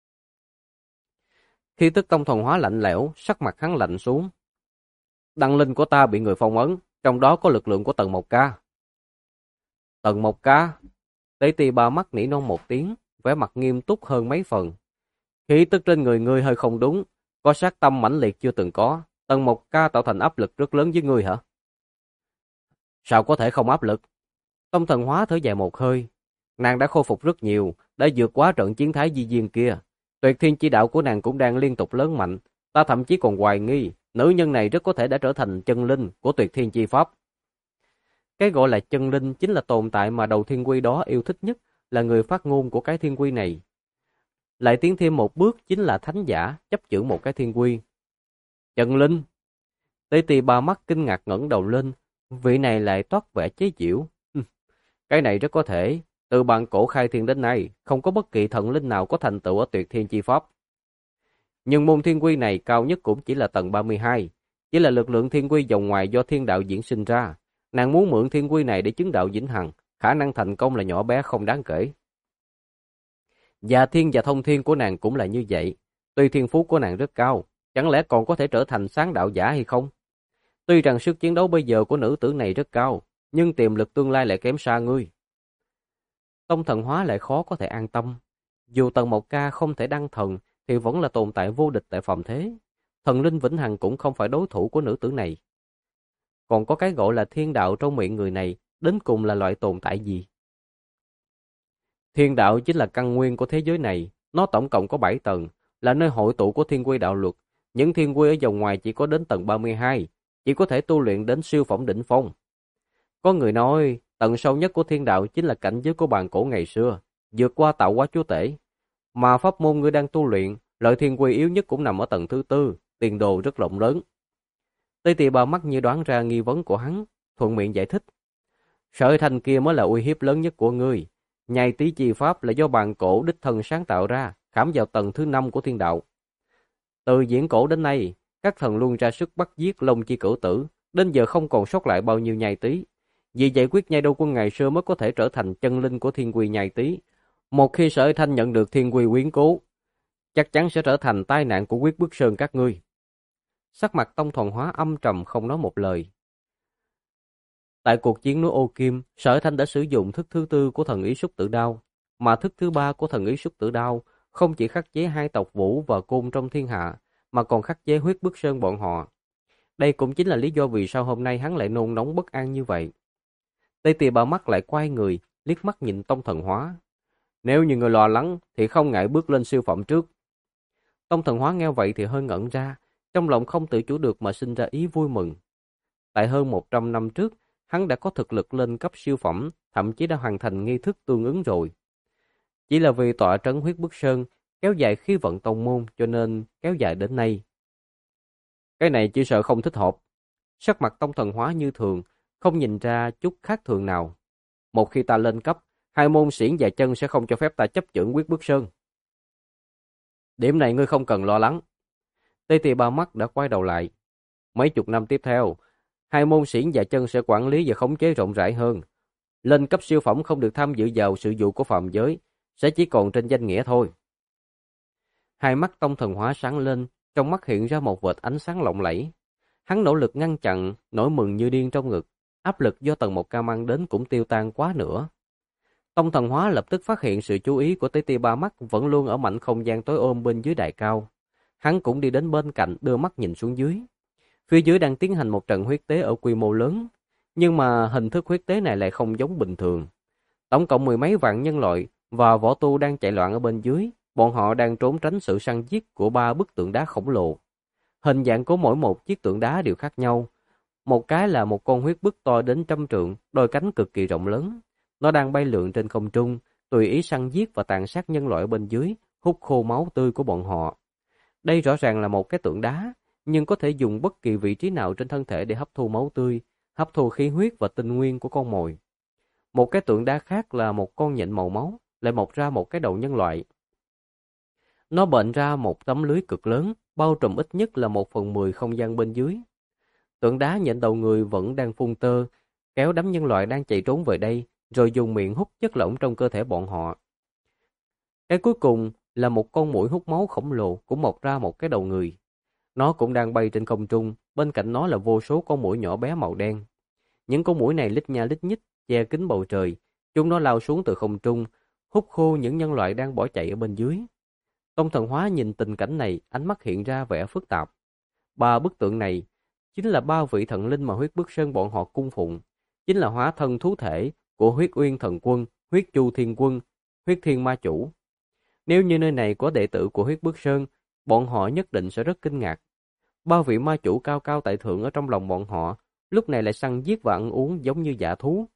Khi tức Tông Thần Hóa lạnh lẽo, sắc mặt hắn lạnh xuống. Đăng linh của ta bị người phong ấn, trong đó có lực lượng của tầng 1K. Tầng 1K? Tế ti ba mắt nỉ non một tiếng, vẻ mặt nghiêm túc hơn mấy phần. Khí tức trên người ngươi hơi không đúng, có sát tâm mãnh liệt chưa từng có. Tầng 1K tạo thành áp lực rất lớn với ngươi hả? Sao có thể không áp lực? Tông Thần Hóa thở dài một hơi. Nàng đã khôi phục rất nhiều, đã vượt qua trận chiến thái di diên kia. Tuyệt thiên chi đạo của nàng cũng đang liên tục lớn mạnh. Ta thậm chí còn hoài nghi, nữ nhân này rất có thể đã trở thành chân linh của tuyệt thiên chi pháp. Cái gọi là chân linh chính là tồn tại mà đầu thiên quy đó yêu thích nhất, là người phát ngôn của cái thiên quy này. Lại tiến thêm một bước chính là thánh giả chấp chưởng một cái thiên quy. Chân linh! Tế ti ba mắt kinh ngạc ngẩng đầu lên, vị này lại toát vẻ chế giễu. Cái này rất có thể, từ bản cổ khai thiên đến nay, không có bất kỳ thần linh nào có thành tựu ở tuyệt thiên chi pháp. Nhưng môn thiên quy này cao nhất cũng chỉ là tầng 32, chỉ là lực lượng thiên quy dòng ngoài do thiên đạo diễn sinh ra. Nàng muốn mượn thiên quy này để chứng đạo vĩnh hằng, khả năng thành công là nhỏ bé không đáng kể. Và thiên và thông thiên của nàng cũng là như vậy. Tuy thiên phú của nàng rất cao, chẳng lẽ còn có thể trở thành sáng đạo giả hay không? Tuy rằng sức chiến đấu bây giờ của nữ tử này rất cao, nhưng tiềm lực tương lai lại kém xa ngươi. Tông Thần Hóa lại khó có thể an tâm. Dù tầng 1K không thể đăng thần, thì vẫn là tồn tại vô địch tại phàm thế. Thần linh vĩnh hằng cũng không phải đối thủ của nữ tử này. Còn có cái gọi là thiên đạo trong miệng người này, đến cùng là loại tồn tại gì? Thiên đạo chính là căn nguyên của thế giới này, nó tổng cộng có 7 tầng, là nơi hội tụ của thiên quy đạo luật. Những thiên quy ở vòng ngoài chỉ có đến tầng 32, chỉ có thể tu luyện đến siêu phẩm đỉnh phong. Có người nói, tầng sâu nhất của thiên đạo chính là cảnh giới của bàn cổ ngày xưa, vượt qua tạo hóa chúa tể. Mà pháp môn ngươi đang tu luyện, loại thiên quy yếu nhất cũng nằm ở tầng thứ tư, tiền đồ rất rộng lớn. Tây Tì ba mắt như đoán ra nghi vấn của hắn, thuận miệng giải thích. Sợi thanh kia mới là uy hiếp lớn nhất của ngươi. Nhai tí chi pháp là do bàn cổ đích thân sáng tạo ra, khảm vào tầng thứ 5 của thiên đạo. Từ diễn cổ đến nay, các thần luôn ra sức bắt giết Long Chi Cửu Tử, đến giờ không còn sót lại bao nhiêu nhai tí. Vì giải quyết nhai đô quân ngày xưa mới có thể trở thành chân linh của thiên quy nhai tí. Một khi Sở Thanh nhận được thiên quy quyến cố, chắc chắn sẽ trở thành tai nạn của Quyết Bức Sơn các ngươi. Sắc mặt Tông Thần Hóa âm trầm không nói một lời. Tại cuộc chiến núi Ô Kim, Sở Thanh đã sử dụng thức thứ tư của thần ý Súc Tử Đao, mà thức thứ ba của thần ý Súc Tử Đao không chỉ khắc chế hai tộc Vũ và Côn trong thiên hạ, mà còn khắc chế Huyết Bức Sơn bọn họ. Đây cũng chính là lý do vì sao hôm nay hắn lại nôn nóng bất an như vậy. Tây Tìa ba mắt lại quay người, liếc mắt nhìn Tông Thần Hóa. Nếu như người lo lắng thì không ngại bước lên siêu phẩm trước. Tông Thần Hóa nghe vậy thì hơi ngẩn ra, trong lòng không tự chủ được mà sinh ra ý vui mừng. Tại hơn 100 năm trước, hắn đã có thực lực lên cấp siêu phẩm, thậm chí đã hoàn thành nghi thức tương ứng rồi. Chỉ là vì tọa trấn Huyết Bức Sơn, kéo dài khí vận tông môn cho nên kéo dài đến nay. Cái này chỉ sợ không thích hợp. Sắc mặt Tông Thần Hóa như thường, không nhìn ra chút khác thường nào. Một khi ta lên cấp, hai môn xiển và chân sẽ không cho phép ta chấp chưởng Huyết Bức Sơn. Điểm này ngươi không cần lo lắng. Tây Tì ba mắt đã quay đầu lại. Mấy chục năm tiếp theo, hai môn xiển và chân sẽ quản lý và khống chế rộng rãi hơn. Lên cấp siêu phẩm không được tham dự vào sự vụ của phàm giới, sẽ chỉ còn trên danh nghĩa thôi. Hai mắt Tông Thần Hóa sáng lên, trong mắt hiện ra một vệt ánh sáng lộng lẫy. Hắn nỗ lực ngăn chặn nỗi mừng như điên trong ngực, áp lực do tầng 1K mang đến cũng tiêu tan quá nữa. Tông Thần Hóa lập tức phát hiện sự chú ý của Tế Ti ba mắt vẫn luôn ở mảnh không gian tối ôm bên dưới đài cao. Hắn cũng đi đến bên cạnh đưa mắt nhìn xuống dưới. Phía dưới đang tiến hành một trận huyết tế ở quy mô lớn, nhưng mà hình thức huyết tế này lại không giống bình thường. Tổng cộng mười mấy vạn nhân loại và võ tu đang chạy loạn ở bên dưới, bọn họ đang trốn tránh sự săn giết của ba bức tượng đá khổng lồ. Hình dạng của mỗi một chiếc tượng đá đều khác nhau. Một cái là một con huyết bức to đến 100 trượng, đôi cánh cực kỳ rộng lớn. Nó đang bay lượn trên không trung, tùy ý săn giết và tàn sát nhân loại ở bên dưới, hút khô máu tươi của bọn họ. Đây rõ ràng là một cái tượng đá, nhưng có thể dùng bất kỳ vị trí nào trên thân thể để hấp thu máu tươi, hấp thu khí huyết và tinh nguyên của con mồi. Một cái tượng đá khác là một con nhện màu máu, lại mọc ra một cái đầu nhân loại. Nó bệnh ra một tấm lưới cực lớn, bao trùm ít nhất là 1/10 không gian bên dưới. Tượng đá nhện đầu người vẫn đang phun tơ, kéo đám nhân loại đang chạy trốn về đây, rồi dùng miệng hút chất lỏng trong cơ thể bọn họ. Cái cuối cùng là một con muỗi hút máu khổng lồ cũng mọc ra một cái đầu người. Nó cũng đang bay trên không trung, bên cạnh nó là vô số con muỗi nhỏ bé màu đen. Những con muỗi này lít nha lít nhít, che kín bầu trời, chúng nó lao xuống từ không trung, hút khô những nhân loại đang bỏ chạy ở bên dưới. Tông Thần Hóa nhìn tình cảnh này, ánh mắt hiện ra vẻ phức tạp. Ba bức tượng này chính là ba vị thần linh mà Huyết Bức Sơn bọn họ cung phụng, chính là hóa thân thú thể của Huyết Uyên Thần Quân, Huyết Chu Thiên Quân, Huyết Thiên Ma Chủ. Nếu như nơi này có đệ tử của Huyết Bức Sơn, bọn họ nhất định sẽ rất kinh ngạc. Ba vị ma chủ cao cao tại thượng ở trong lòng bọn họ, lúc này lại săn giết và ăn uống giống như dã thú.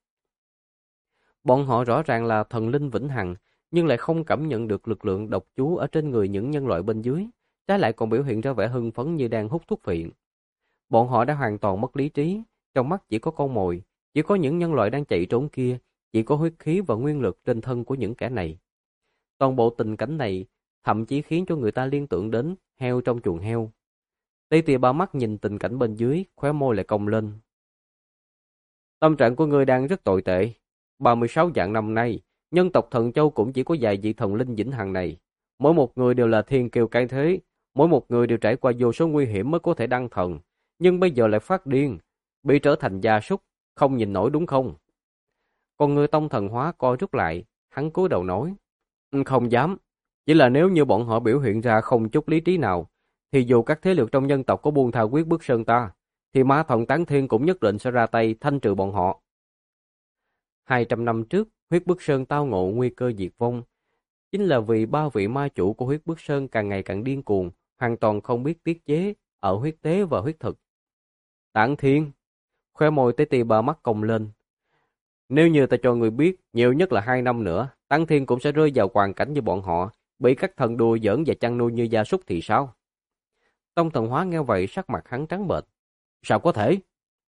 Bọn họ rõ ràng là thần linh vĩnh hằng, nhưng lại không cảm nhận được lực lượng độc chú ở trên người những nhân loại bên dưới, trái lại còn biểu hiện ra vẻ hưng phấn như đang hút thuốc phiện. Bọn họ đã hoàn toàn mất lý trí, trong mắt chỉ có con mồi, chỉ có những nhân loại đang chạy trốn kia, chỉ có huyết khí và nguyên lực trên thân của những kẻ này. Toàn bộ tình cảnh này thậm chí khiến cho người ta liên tưởng đến heo trong chuồng heo. Tây Tìa ba mắt nhìn tình cảnh bên dưới, khóe môi lại cong lên. Tâm trạng của ngươi đang rất tồi tệ. 36 vạn năm nay, nhân tộc Thần Châu cũng chỉ có vài vị thần linh vĩnh hằng này. Mỗi một người đều là thiên kiêu cái thế, mỗi một người đều trải qua vô số nguy hiểm mới có thể đăng thần. Nhưng bây giờ lại phát điên, bị trở thành gia súc, không nhìn nổi đúng không? Còn người Tông Thần Hóa co rút lại, hắn cúi đầu nói. Không dám, chỉ là nếu như bọn họ biểu hiện ra không chút lý trí nào, thì dù các thế lực trong nhân tộc có buông tha Huyết Bức Sơn ta, thì ma thần Tán Thiên cũng nhất định sẽ ra tay thanh trừ bọn họ. 200 năm trước, Huyết Bức Sơn tao ngộ nguy cơ diệt vong, chính là vì ba vị ma chủ của Huyết Bức Sơn càng ngày càng điên cuồng, hoàn toàn không biết tiết chế ở huyết tế và huyết thực. Tán Thiên, khoe môi Tế Tì ba mắt cong lên. Nếu như ta cho người biết, nhiều nhất là 2 năm nữa, Tán Thiên cũng sẽ rơi vào hoàn cảnh như bọn họ, bị các thần đùa giỡn và chăn nuôi như gia súc thì sao? Tông Thần Hóa nghe vậy sắc mặt hắn trắng bệch. Sao có thể?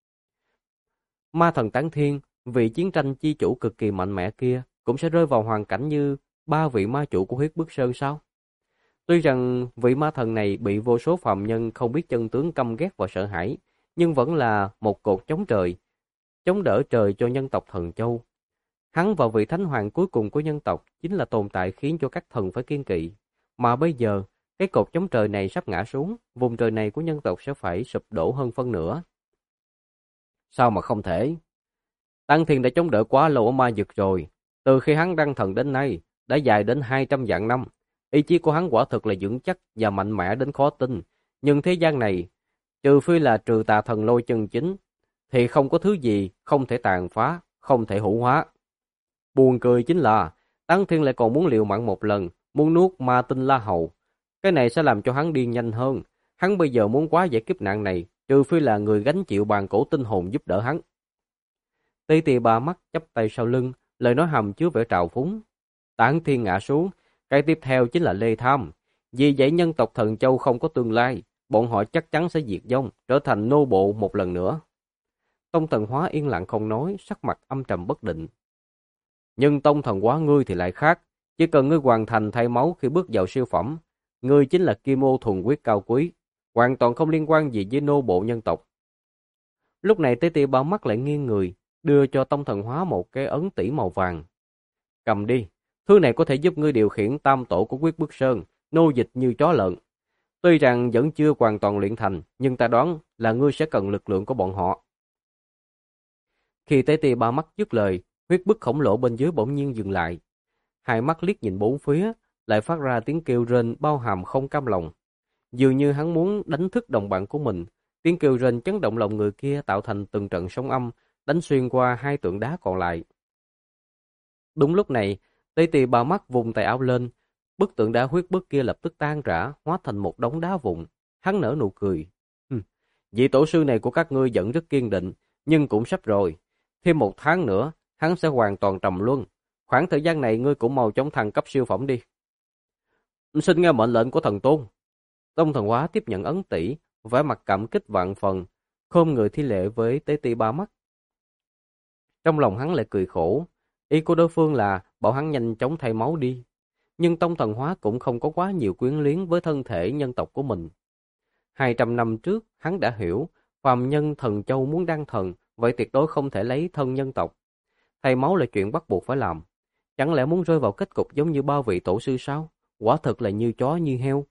Ma thần Tán Thiên, vị chiến tranh chi chủ cực kỳ mạnh mẽ kia, cũng sẽ rơi vào hoàn cảnh như ba vị ma chủ của Huyết Bức Sơn sao? Tuy rằng vị ma thần này bị vô số phàm nhân không biết chân tướng căm ghét và sợ hãi, nhưng vẫn là một cột chống trời, chống đỡ trời cho nhân tộc Thần Châu. Hắn và vị thánh hoàng cuối cùng của nhân tộc chính là tồn tại khiến cho các thần phải kiêng kỵ. Mà bây giờ, cái cột chống trời này sắp ngã xuống, vùng trời này của nhân tộc sẽ phải sụp đổ hơn phân nửa. Sao mà không thể? Tăng Thiên đã chống đỡ quá lâu ở ma vực rồi. Từ khi hắn đăng thần đến nay, đã dài đến 200 vạn năm. Ý chí của hắn quả thực là vững chắc và mạnh mẽ đến khó tin. Nhưng thế gian này, trừ phi là trừ tà thần lôi chân chính, thì không có thứ gì không thể tàn phá, không thể hữu hóa. Buồn cười chính là, Tăng Thiên lại còn muốn liều mạng một lần, muốn nuốt ma tinh La Hầu. Cái này sẽ làm cho hắn điên nhanh hơn. Hắn bây giờ muốn quá giải kiếp nạn này, trừ phi là người gánh chịu bàn cổ tinh hồn giúp đỡ hắn. Tây Tì ba mắt chắp tay sau lưng, lời nói hàm chứa vẻ trào phúng. Tán Thiên ngã xuống, cái tiếp theo chính là Lê Tham. Vì vậy nhân tộc Thần Châu không có tương lai, bọn họ chắc chắn sẽ diệt vong, trở thành nô bộ một lần nữa. Tông Thần Hóa yên lặng không nói, sắc mặt âm trầm bất định. Nhưng Tông Thần Hóa ngươi thì lại khác, chỉ cần ngươi hoàn thành thay máu khi bước vào siêu phẩm, ngươi chính là kim ô thuần quyết cao quý, hoàn toàn không liên quan gì với nô bộ nhân tộc. Lúc này Tế Tì ba mắt lại nghiêng người, đưa cho Tông Thần Hóa một cái ấn tỷ màu vàng. Cầm đi, thứ này có thể giúp ngươi điều khiển tam tổ của Huyết Bức Sơn, nô dịch như chó lợn. Tuy rằng vẫn chưa hoàn toàn luyện thành, nhưng ta đoán là ngươi sẽ cần lực lượng của bọn họ. Khi Tế Tì ba mắt dứt lời, huyết bức khổng lồ bên dưới bỗng nhiên dừng lại. Hai mắt liếc nhìn bốn phía, lại phát ra tiếng kêu rên bao hàm không cam lòng. Dường như hắn muốn đánh thức đồng bạn của mình, Tiếng kêu rên chấn động lòng người kia tạo thành từng trận sóng âm, đánh xuyên qua hai tượng đá còn lại. Đúng lúc này, Tây Tì Ba Mắt vùng tay áo lên, bức tượng đá huyết bức kia lập tức tan rã, hóa thành một đống đá vụn. Hắn nở nụ cười. Vị tổ sư này của các ngươi vẫn rất kiên định, nhưng cũng sắp rồi. Thêm 1 tháng nữa, hắn sẽ hoàn toàn trầm luân. Khoảng thời gian này ngươi cũng mau chóng thăng cấp siêu phẩm đi. Xin nghe mệnh lệnh của thần tôn. Tông Thần Hóa tiếp nhận ấn tỷ, vẻ mặt cảm kích vạn phần, khom người thi lễ với Tế Ti Ba Mắt. Trong lòng hắn lại cười khổ, ý của đối phương là bảo hắn nhanh chóng thay máu đi. Nhưng Tông Thần Hóa cũng không có quá nhiều quyến luyến với thân thể nhân tộc của mình. 200 năm trước, hắn đã hiểu, phàm nhân thần châu muốn đăng thần, vậy tuyệt đối không thể lấy thân nhân tộc. Thay máu là chuyện bắt buộc phải làm. Chẳng lẽ muốn rơi vào kết cục giống như ba vị tổ sư sao? Quả thực là như chó như heo.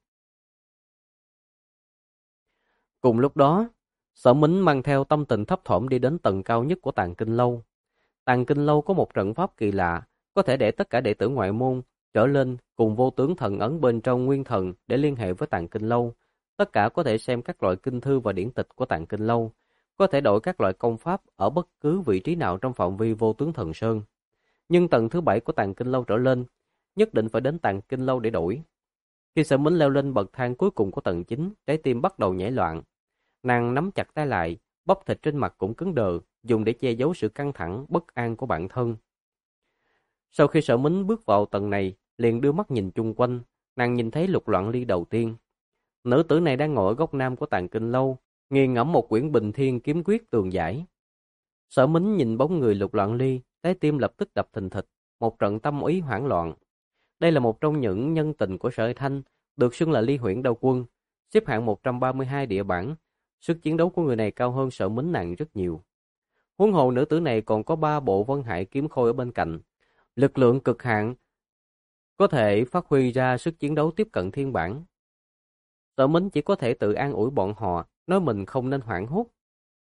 Cùng lúc đó, Sở Mính mang theo tâm tình thấp thỏm đi đến tầng cao nhất của Tàng Kinh Lâu. Tàng Kinh Lâu có một trận pháp kỳ lạ, có thể để tất cả đệ tử ngoại môn trở lên cùng vô tướng thần ấn bên trong nguyên thần để liên hệ với Tàng Kinh Lâu. Tất cả có thể xem các loại kinh thư và điển tịch của Tàng Kinh Lâu, có thể đổi các loại công pháp ở bất cứ vị trí nào trong phạm vi vô tướng thần sơn. Nhưng tầng thứ 7 của Tàng Kinh Lâu trở lên, nhất định phải đến Tàng Kinh Lâu để đổi. Khi Sở Mính leo lên bậc thang cuối cùng của tầng 9, trái tim bắt đầu nhảy loạn. Nàng nắm chặt tay lại, bắp thịt trên mặt cũng cứng đờ, dùng để che giấu sự căng thẳng, bất an của bản thân. Sau khi Sở Mính bước vào tầng này, liền đưa mắt nhìn chung quanh, nàng nhìn thấy Lục Loạn Ly đầu tiên. Nữ tử này đang ngồi ở góc nam của Tàng Kinh Lâu, nghiền ngẫm một quyển Bình Thiên Kiếm Quyết tường giải. Sở Mính nhìn bóng người Lục Loạn Ly, trái tim lập tức đập thình thịch, một trận tâm ý hoảng loạn. Đây là một trong những nhân tình của Sở Thanh, được xưng là Ly Huyễn Đao Quân, xếp hạng 132 địa bảng. Sức chiến đấu của người này cao hơn Sở Mính nàng rất nhiều. Huống hồ nữ tử này còn có 3 bộ Vân Hải kiếm khôi ở bên cạnh. Lực lượng cực hạn, có thể phát huy ra sức chiến đấu tiếp cận thiên bản. Sở Mính chỉ có thể tự an ủi bọn họ, nói mình không nên hoảng hốt.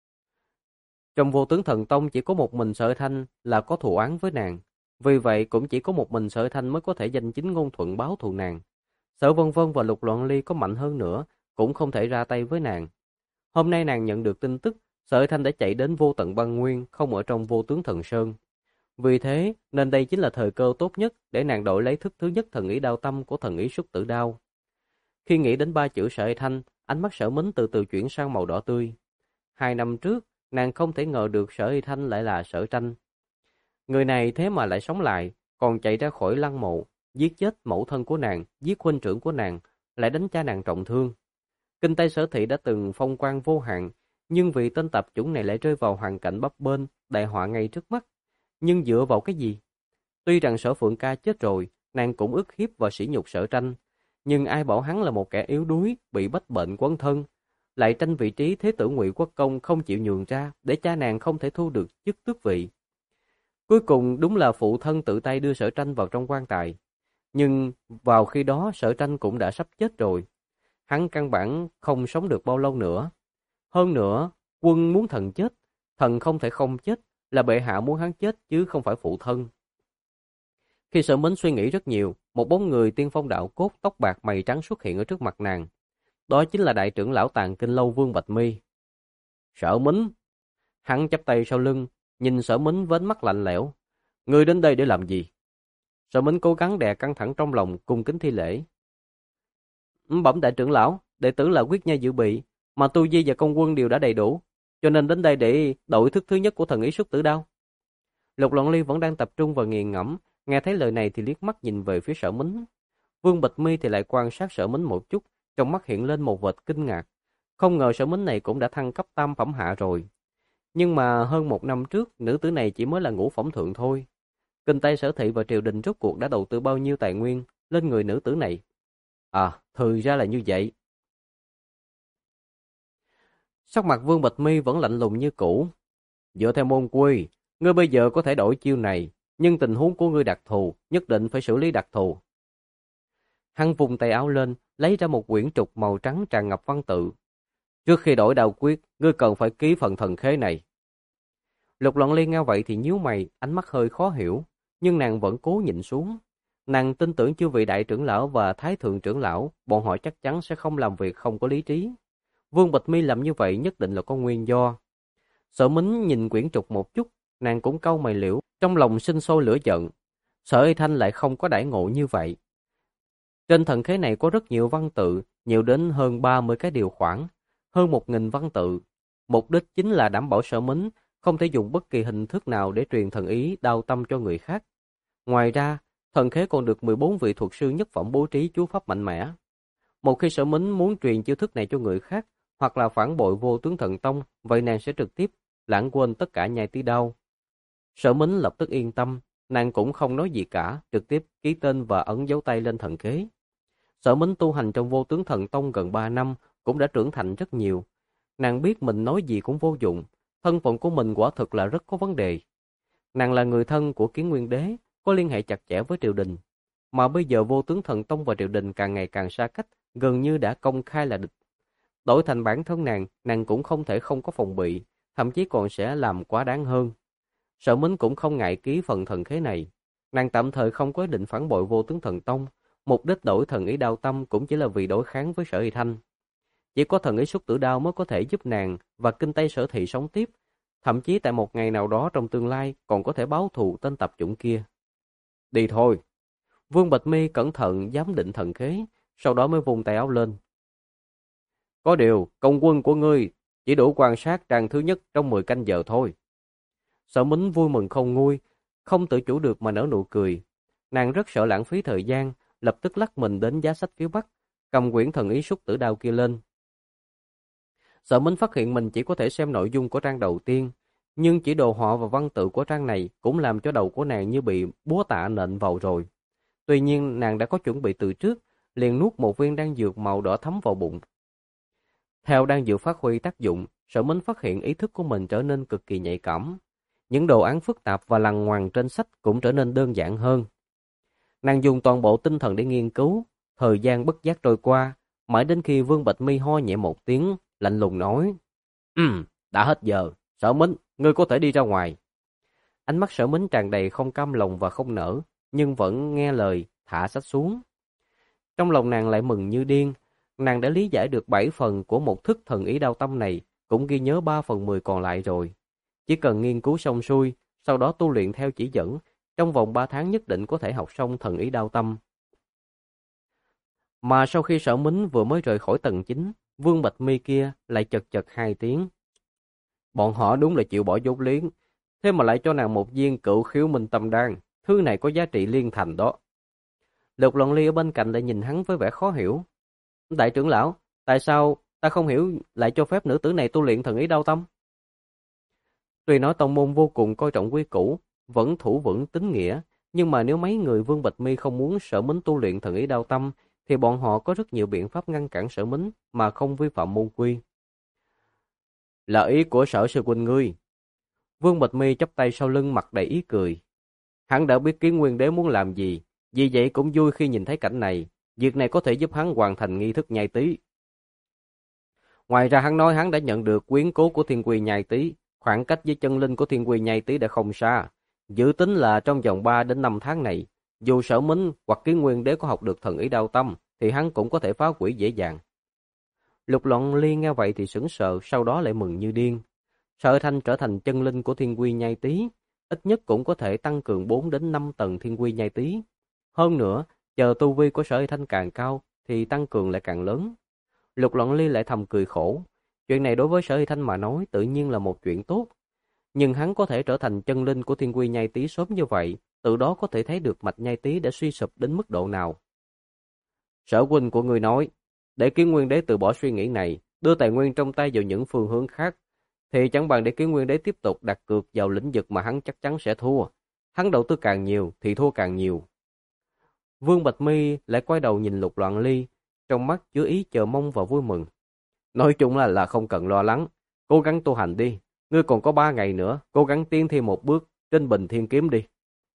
Trong vô tướng thần tông chỉ có một mình Sở Thanh là có thù oán với nàng. Vì vậy cũng chỉ có một mình Sở Thanh mới có thể danh chính ngôn thuận báo thù nàng. Sở Vân Vân và Lục Loạn Ly có mạnh hơn nữa, cũng không thể ra tay với nàng. Hôm nay nàng nhận được tin tức, Sở Thanh đã chạy đến vô tận băng nguyên, không ở trong vô tướng thần sơn. Vì thế, nên đây chính là thời cơ tốt nhất để nàng đổi lấy thức thứ nhất thần ý đao tâm của thần ý xuất tử đao. Khi nghĩ đến 3 chữ Sở Thanh, ánh mắt Sở Mính từ từ chuyển sang màu đỏ tươi. 2 năm trước, nàng không thể ngờ được Sở Thanh lại là Sở Tranh. Người này thế mà lại sống lại, còn chạy ra khỏi lăng mộ, giết chết mẫu thân của nàng, giết huynh trưởng của nàng, lại đánh cha nàng trọng thương. Kinh Tây Sở Thị đã từng phong quang vô hạn, nhưng vì tên tạp chủng này lại rơi vào hoàn cảnh bấp bênh, đại họa ngay trước mắt. Nhưng dựa vào cái gì? Tuy rằng Sở Phượng Ca chết rồi, nàng cũng ức hiếp và sỉ nhục Sở Tranh, nhưng ai bảo hắn là một kẻ yếu đuối, bị bách bệnh quấn thân, lại tranh vị trí thế tử Ngụy Quốc Công không chịu nhường ra, để cha nàng không thể thu được chức tước vị. Cuối cùng đúng là phụ thân tự tay đưa Sở Tranh vào trong quan tài. Nhưng vào khi đó Sở Tranh cũng đã sắp chết rồi. Hắn căn bản không sống được bao lâu nữa. Hơn nữa, quân muốn thần chết, thần không thể không chết, là bệ hạ muốn hắn chết chứ không phải phụ thân. Khi Sở Mính suy nghĩ rất nhiều, một bóng người tiên phong đạo cốt tóc bạc mày trắng xuất hiện ở trước mặt nàng. Đó chính là đại trưởng lão Tàng Kinh Lâu Vương Bạch Mi. Sở Mính! Hắn chắp tay sau lưng, nhìn Sở Mính với ánh mắt lạnh lẽo. Ngươi đến đây để làm gì? Sở Mính cố gắng đè căng thẳng trong lòng, cung kính thi lễ. Bẩm đại trưởng lão, đệ tử là Quyết Nha dự bị, mà tu vi và công quân đều đã đầy đủ, cho nên đến đây để đổi thức thứ nhất của thần ý xuất tử đao. Lục Loạn Ly vẫn đang tập trung và nghiền ngẫm, nghe thấy lời này thì liếc mắt nhìn về phía Sở Mính. Vương Bạch Mi thì lại quan sát Sở Mính một chút, trong mắt hiện lên một vệt kinh ngạc. Không ngờ Sở Mính này cũng đã thăng cấp tam phẩm hạ rồi. Nhưng mà hơn 1 năm trước, nữ tử này chỉ mới là ngũ phẩm thượng thôi. Kinh Tây Sở Thị và triều đình rốt cuộc đã đầu tư bao nhiêu tài nguyên lên người nữ tử này? À, thì ra là như vậy. Sắc mặt Vương Bạch Mi vẫn lạnh lùng như cũ. Dựa theo môn quy, ngươi bây giờ có thể đổi chiêu này, nhưng tình huống của ngươi đặc thù, nhất định phải xử lý đặc thù. Hắn vùng tay áo lên, lấy ra một quyển trục màu trắng tràn ngập văn tự. Trước khi đổi đao quyết, ngươi cần phải ký phần thần khế này. Lục Loạn Ly nghe vậy thì nhíu mày, ánh mắt hơi khó hiểu, nhưng nàng vẫn cố nhịn xuống. Nàng tin tưởng chư vị đại trưởng lão và thái thượng trưởng lão, bọn họ chắc chắn sẽ không làm việc không có lý trí. Vương Bạch Mi làm như vậy nhất định là có nguyên do. Sở Mính nhìn quyển trục một chút, nàng cũng cau mày liễu, trong lòng sinh sôi lửa giận. Sở Y Thanh lại không có đãi ngộ như vậy. Trên thần khế này có rất nhiều văn tự, nhiều đến hơn 30 cái điều khoản, hơn 1.000 văn tự. Mục đích chính là đảm bảo Sở Mính không thể dùng bất kỳ hình thức nào để truyền thần ý đao tâm cho người khác. Ngoài ra, thần khế còn được 14 vị thuật sư nhất phẩm bố trí chú pháp mạnh mẽ. Một khi Sở Mính muốn truyền chiêu thức này cho người khác, hoặc là phản bội Vô Tướng Thần Tông, vậy nàng sẽ trực tiếp lãng quên tất cả nhai tí đao. Sở Mính lập tức yên tâm, nàng cũng không nói gì cả, trực tiếp ký tên và ấn dấu tay lên thần khế. Sở Mính tu hành trong Vô Tướng Thần Tông gần 3 năm, cũng đã trưởng thành rất nhiều. Nàng biết mình nói gì cũng vô dụng, thân phận của mình quả thực là rất có vấn đề. Nàng là người thân của Kiến Nguyên Đế, có liên hệ chặt chẽ với triều đình. Mà bây giờ Vô Tướng Thần Tông và triều đình càng ngày càng xa cách, gần như đã công khai là địch. Đổi thành bản thân nàng cũng không thể không có phòng bị, thậm chí còn sẽ làm quá đáng hơn. Sở Mính cũng không ngại ký phần thần khế này. Nàng tạm thời không có ý định phản bội Vô Tướng Thần Tông, mục đích đổi thần ý đao tâm cũng chỉ là vì đối kháng với Sở Y Thanh. Chỉ có thần ý xuất tử đao mới có thể giúp nàng và kinh Tây Sở Thị sống tiếp, thậm chí tại một ngày nào đó trong tương lai còn có thể báo thù tên tập chủng kia. Đi thôi. Vương Bạch Mi cẩn thận giám định thần khế, sau đó mới vung tay áo lên. Có điều, công quân của ngươi chỉ đủ quan sát trang thứ nhất trong 10 canh giờ thôi. Sở Mính vui mừng không nguôi, không tự chủ được mà nở nụ cười. Nàng rất sợ lãng phí thời gian, lập tức lắc mình đến giá sách phía Bắc, cầm quyển thần ý xuất tử đao kia lên. Sở Mính phát hiện mình chỉ có thể xem nội dung của trang đầu tiên, nhưng chỉ đồ họa và văn tự của trang này cũng làm cho đầu của nàng như bị búa tạ nện vào rồi. Tuy nhiên nàng đã có chuẩn bị từ trước, liền nuốt một viên đan dược màu đỏ thấm vào bụng. Theo đan dược phát huy tác dụng, Sở Mính phát hiện ý thức của mình trở nên cực kỳ nhạy cảm. Những đồ án phức tạp và lằng ngoằng trên sách cũng trở nên đơn giản hơn. Nàng dùng toàn bộ tinh thần để nghiên cứu, thời gian bất giác trôi qua, mãi đến khi Vương Bạch Mi ho nhẹ một tiếng, lạnh lùng nói: đã hết giờ, Sở Mính, ngươi có thể đi ra ngoài." Ánh mắt Sở Mính tràn đầy không cam lòng và không nỡ, nhưng vẫn nghe lời, thả sách xuống. Trong lòng nàng lại mừng như điên, nàng đã lý giải được 7 phần của một thức thần ý đao tâm này, cũng ghi nhớ 3/10 còn lại rồi. Chỉ cần nghiên cứu xong xuôi, sau đó tu luyện theo chỉ dẫn, trong vòng 3 tháng nhất định có thể học xong thần ý đao tâm. Mà sau khi Sở Mính vừa mới rời khỏi tầng 9, Vương Bạch Mi kia lại chật chật 2 tiếng. Bọn họ đúng là chịu bỏ vốn liếng, thế mà lại cho nàng một viên Cựu Khiếu Minh Tâm Đan, thứ này có giá trị liên thành đó. Lục Loan Ly ở bên cạnh lại nhìn hắn với vẻ khó hiểu. Đại trưởng lão, tại sao ta không hiểu lại cho phép nữ tử này tu luyện thần ý đao tâm? Tuy nói tông môn vô cùng coi trọng quy củ, vẫn thủ vững tín nghĩa, nhưng mà nếu mấy người Vương Bạch Mi không muốn Sở Mính tu luyện thần ý đao tâm, thì bọn họ có rất nhiều biện pháp ngăn cản Sở Mính mà không vi phạm môn quy. Là ý của Sở sư huynh ngươi. Vương Bạch Mi chắp tay sau lưng mặt đầy ý cười. Hắn đã biết Kiến Nguyên Đế muốn làm gì, vì vậy cũng vui khi nhìn thấy cảnh này. Việc này có thể giúp hắn hoàn thành nghi thức nhai tí. Ngoài ra hắn nói hắn đã nhận được quyến cố của Thiên Quy nhai tí, khoảng cách với chân linh của Thiên Quy nhai tí đã không xa. Dự tính là trong vòng 3 đến 5 tháng này, dù Sở Mính hoặc Kiến Nguyên Đế có học được thần ý đao tâm, thì hắn cũng có thể phá hủy dễ dàng. Lục Loan Ly nghe vậy thì sững sờ, sau đó lại mừng như điên. Sở Thanh trở thành chân linh của Thiên Quy nhai tí, ít nhất cũng có thể tăng cường 4 đến 5 tầng Thiên Quy nhai tí. Hơn nữa, chờ tu vi của Sở Thanh càng cao thì tăng cường lại càng lớn. Lục Loan Ly lại thầm cười khổ. Chuyện này đối với Sở Thanh mà nói tự nhiên là một chuyện tốt. Nhưng hắn có thể trở thành chân linh của Thiên Quy nhai tí sớm như vậy, từ đó có thể thấy được mạch nhai tí đã suy sụp đến mức độ nào. Sở huynh của người nói, để Kiến Nguyên Đế từ bỏ suy nghĩ này, đưa tài nguyên trong tay vào những phương hướng khác, thì chẳng bằng để Kiến Nguyên Đế tiếp tục đặt cược vào lĩnh vực mà hắn chắc chắn sẽ thua. Hắn đầu tư càng nhiều thì thua càng nhiều. Vương Bạch Mi lại quay đầu nhìn Lục Loan Ly, trong mắt chứa ý chờ mong và vui mừng. Nói chung là không cần lo lắng, cố gắng tu hành đi, ngươi còn có 3 ngày nữa, cố gắng tiến thêm một bước trên Bình Thiên Kiếm đi.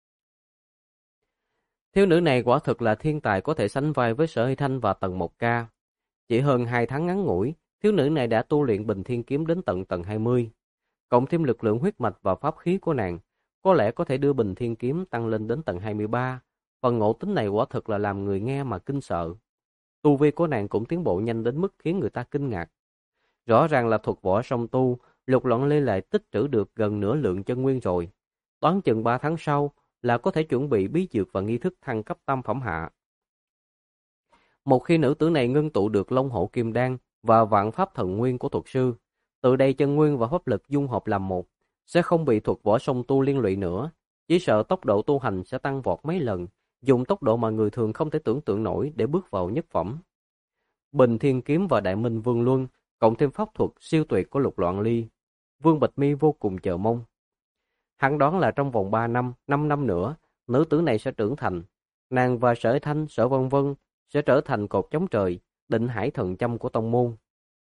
Thiếu nữ này quả thực là thiên tài có thể sánh vai với Sở Hy Thanh và Tần Mộc Ca. Chỉ hơn 2 tháng ngắn ngủi, thiếu nữ này đã tu luyện Bình Thiên Kiếm đến tận tầng 20. Cộng thêm lực lượng huyết mạch và pháp khí của nàng, có lẽ có thể đưa Bình Thiên Kiếm tăng lên đến tầng 23. Phần ngộ tính này quả thực là làm người nghe mà kinh sợ. Tu vi của nàng cũng tiến bộ nhanh đến mức khiến người ta kinh ngạc. Rõ ràng là thuật võ song tu, Lục Loạn Ly lại tích trữ được gần nửa lượng chân nguyên rồi. Toán chừng 3 tháng sau là có thể chuẩn bị bí dược và nghi thức thăng cấp tam phẩm hạ. Một khi nữ tử này ngưng tụ được Long Hổ Kim Đan và Vạn Pháp Thần Nguyên của thuật sư, từ đây chân nguyên và pháp lực dung hợp làm một, sẽ không bị thuật võ song tu liên lụy nữa, chỉ sợ tốc độ tu hành sẽ tăng vọt mấy lần, dùng tốc độ mà người thường không thể tưởng tượng nổi để bước vào nhất phẩm. Bình Thiên Kiếm và Đại Minh Vương Luân, cộng thêm pháp thuật siêu tuyệt của Lục Loạn Ly, Vương Bạch Mi vô cùng chờ mong. Hắn đoán là trong vòng 3 năm, 5 năm nữa, nữ tử này sẽ trưởng thành, nàng và Sở Thanh, Sở Vân Vân sẽ trở thành cột chống trời, định hải thần châm của tông môn.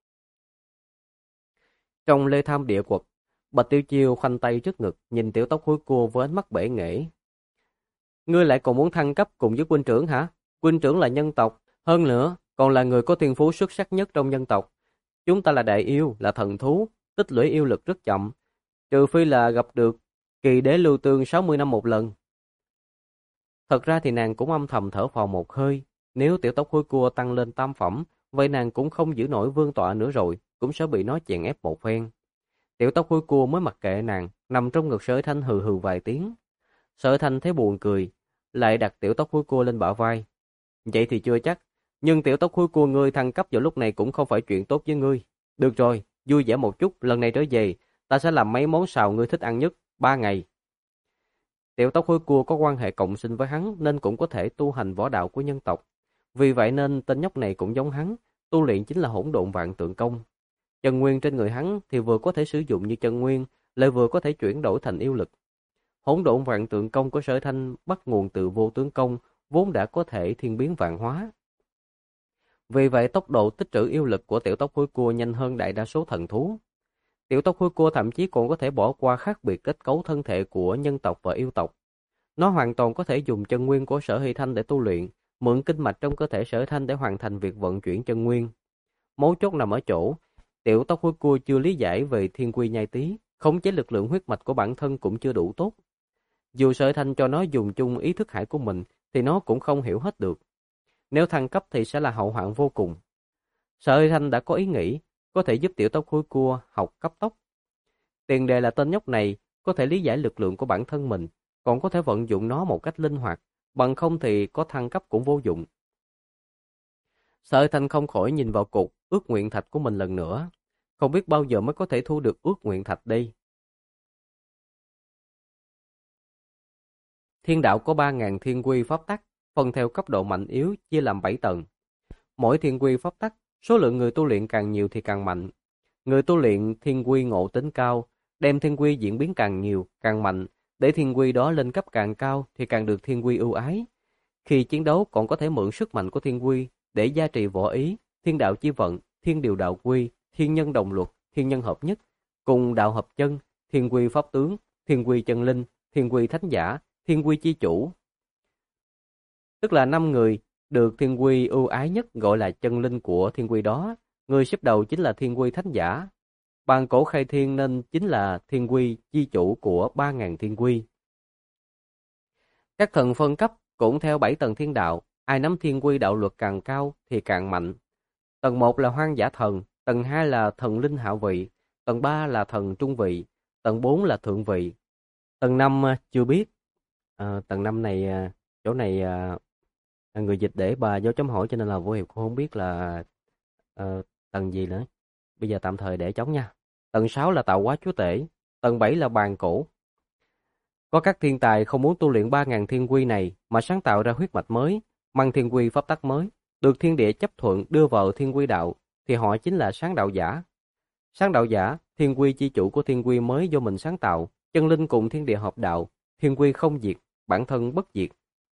Trong Lê Tham Địa Quật, Bạch Tiêu Chiêu khoanh tay trước ngực, nhìn Tiểu Tóc Hối Cua với ánh mắt bể nghễ. Ngươi lại còn muốn thăng cấp cùng với huynh trưởng hả? Huynh trưởng là nhân tộc, hơn nữa còn là người có thiên phú xuất sắc nhất trong nhân tộc. Chúng ta là đại yêu, là thần thú, tích lũy yêu lực rất chậm, trừ phi là gặp được kỳ đế lưu tương 60 năm một lần. Thật ra thì nàng cũng âm thầm thở phào một hơi, nếu Tiểu Tóc Hối Cua tăng lên tam phẩm, vậy nàng cũng không giữ nổi vương tọa nữa rồi, cũng sẽ bị nó chèn ép một phen. Tiểu Tóc Hối Cua mới mặc kệ nàng, nằm trong ngực Sở Thanh hừ hừ vài tiếng. Sở Thanh thấy buồn cười, lại đặt Tiểu Tóc Hối Cua lên bả vai. Vậy thì chưa chắc, nhưng Tiểu Tóc Hối Cua ngươi thăng cấp vào lúc này cũng không phải chuyện tốt với ngươi. Được rồi, vui vẻ một chút, lần này trở về, ta sẽ làm mấy món xào ngươi thích ăn nhất, 3 ngày. Tiểu Tóc Hối Cua có quan hệ cộng sinh với hắn nên cũng có thể tu hành võ đạo của nhân tộc. Vì vậy nên tên nhóc này cũng giống hắn, tu luyện chính là hỗn độn vạn tượng công. Chân nguyên trên người hắn thì vừa có thể sử dụng như chân nguyên, lại vừa có thể chuyển đổi thành yêu lực. Hỗn độn vạn tượng công của Sở Thanh bắt nguồn từ vô tướng công, vốn đã có thể thiên biến vạn hóa. Vì vậy tốc độ tích trữ yêu lực của Tiểu Tóc Hối Cua nhanh hơn đại đa số thần thú. Tiểu Tóc Hối Cua thậm chí còn có thể bỏ qua khác biệt kết cấu thân thể của nhân tộc và yêu tộc. Nó hoàn toàn có thể dùng chân nguyên của Sở Hy Thanh để tu luyện, mượn kinh mạch trong cơ thể Sở Thanh để hoàn thành việc vận chuyển chân nguyên. Mấu chốt nằm ở chỗ, Tiểu Tóc Hối Cua chưa lý giải về thiên quy nhai tí, khống chế lực lượng huyết mạch của bản thân cũng chưa đủ tốt. Dù Sở Thanh cho nó dùng chung ý thức hải của mình, thì nó cũng không hiểu hết được. Nếu thăng cấp thì sẽ là hậu hoạn vô cùng. Sở Thanh đã có ý nghĩ, có thể giúp Tiểu Tóc Hối Cua học cấp tốc. Tiền đề là tên nhóc này có thể lý giải lực lượng của bản thân mình, còn có thể vận dụng nó một cách linh hoạt, bằng không thì có thăng cấp cũng vô dụng. Sở Thanh không khỏi nhìn vào cục ước nguyện thạch của mình lần nữa, không biết bao giờ mới có thể thu được ước nguyện thạch đây. Thiên đạo có 3.000 thiên quy pháp tắc, phân theo cấp độ mạnh yếu chia làm 7 tầng. Mỗi thiên quy pháp tắc, số lượng người tu luyện càng nhiều thì càng mạnh. Người tu luyện thiên quy ngộ tính cao, đem thiên quy diễn biến càng nhiều, càng mạnh, để thiên quy đó lên cấp càng cao thì càng được thiên quy ưu ái. Khi chiến đấu còn có thể mượn sức mạnh của thiên quy để gia trì võ ý, thiên đạo chi vận, thiên điều đạo quy, thiên nhân đồng luật, thiên nhân hợp nhất, cùng đạo hợp chân, thiên quy pháp tướng, thiên quy chân linh, thiên quy thánh giả, thiên quy chi chủ. Tức là 5 người được thiên quy ưu ái nhất gọi là chân linh của thiên quy đó. Người xếp đầu chính là thiên quy thánh giả. Bàn cổ khai thiên nên chính là thiên quy chi chủ của 3.000 thiên quy. Các thần phân cấp cũng theo 7 tầng thiên đạo, ai nắm thiên quy đạo luật càng cao thì càng mạnh. Tầng 1 là hoang dã thần, tầng 2 là thần linh hạ vị, tầng 3 là thần trung vị, tầng 4 là thượng vị. Tầng 5 chưa biết. Tầng 5 này, chỗ này người dịch để bà dấu chấm hỏi cho nên là Vô Hiệp cũng không biết là tầng gì nữa. Bây giờ tạm thời để trống nha. Tầng 6 là tạo hóa chúa tể, tầng 7 là bàn cổ. Có các thiên tài không muốn tu luyện 3.000 thiên quy này mà sáng tạo ra huyết mạch mới, mang thiên quy pháp tắc mới, được thiên địa chấp thuận đưa vào thiên quy đạo, thì họ chính là sáng đạo giả. Sáng đạo giả, thiên quy chi chủ của thiên quy mới do mình sáng tạo, chân linh cùng thiên địa hợp đạo, thiên quy không diệt, bản thân bất diệt.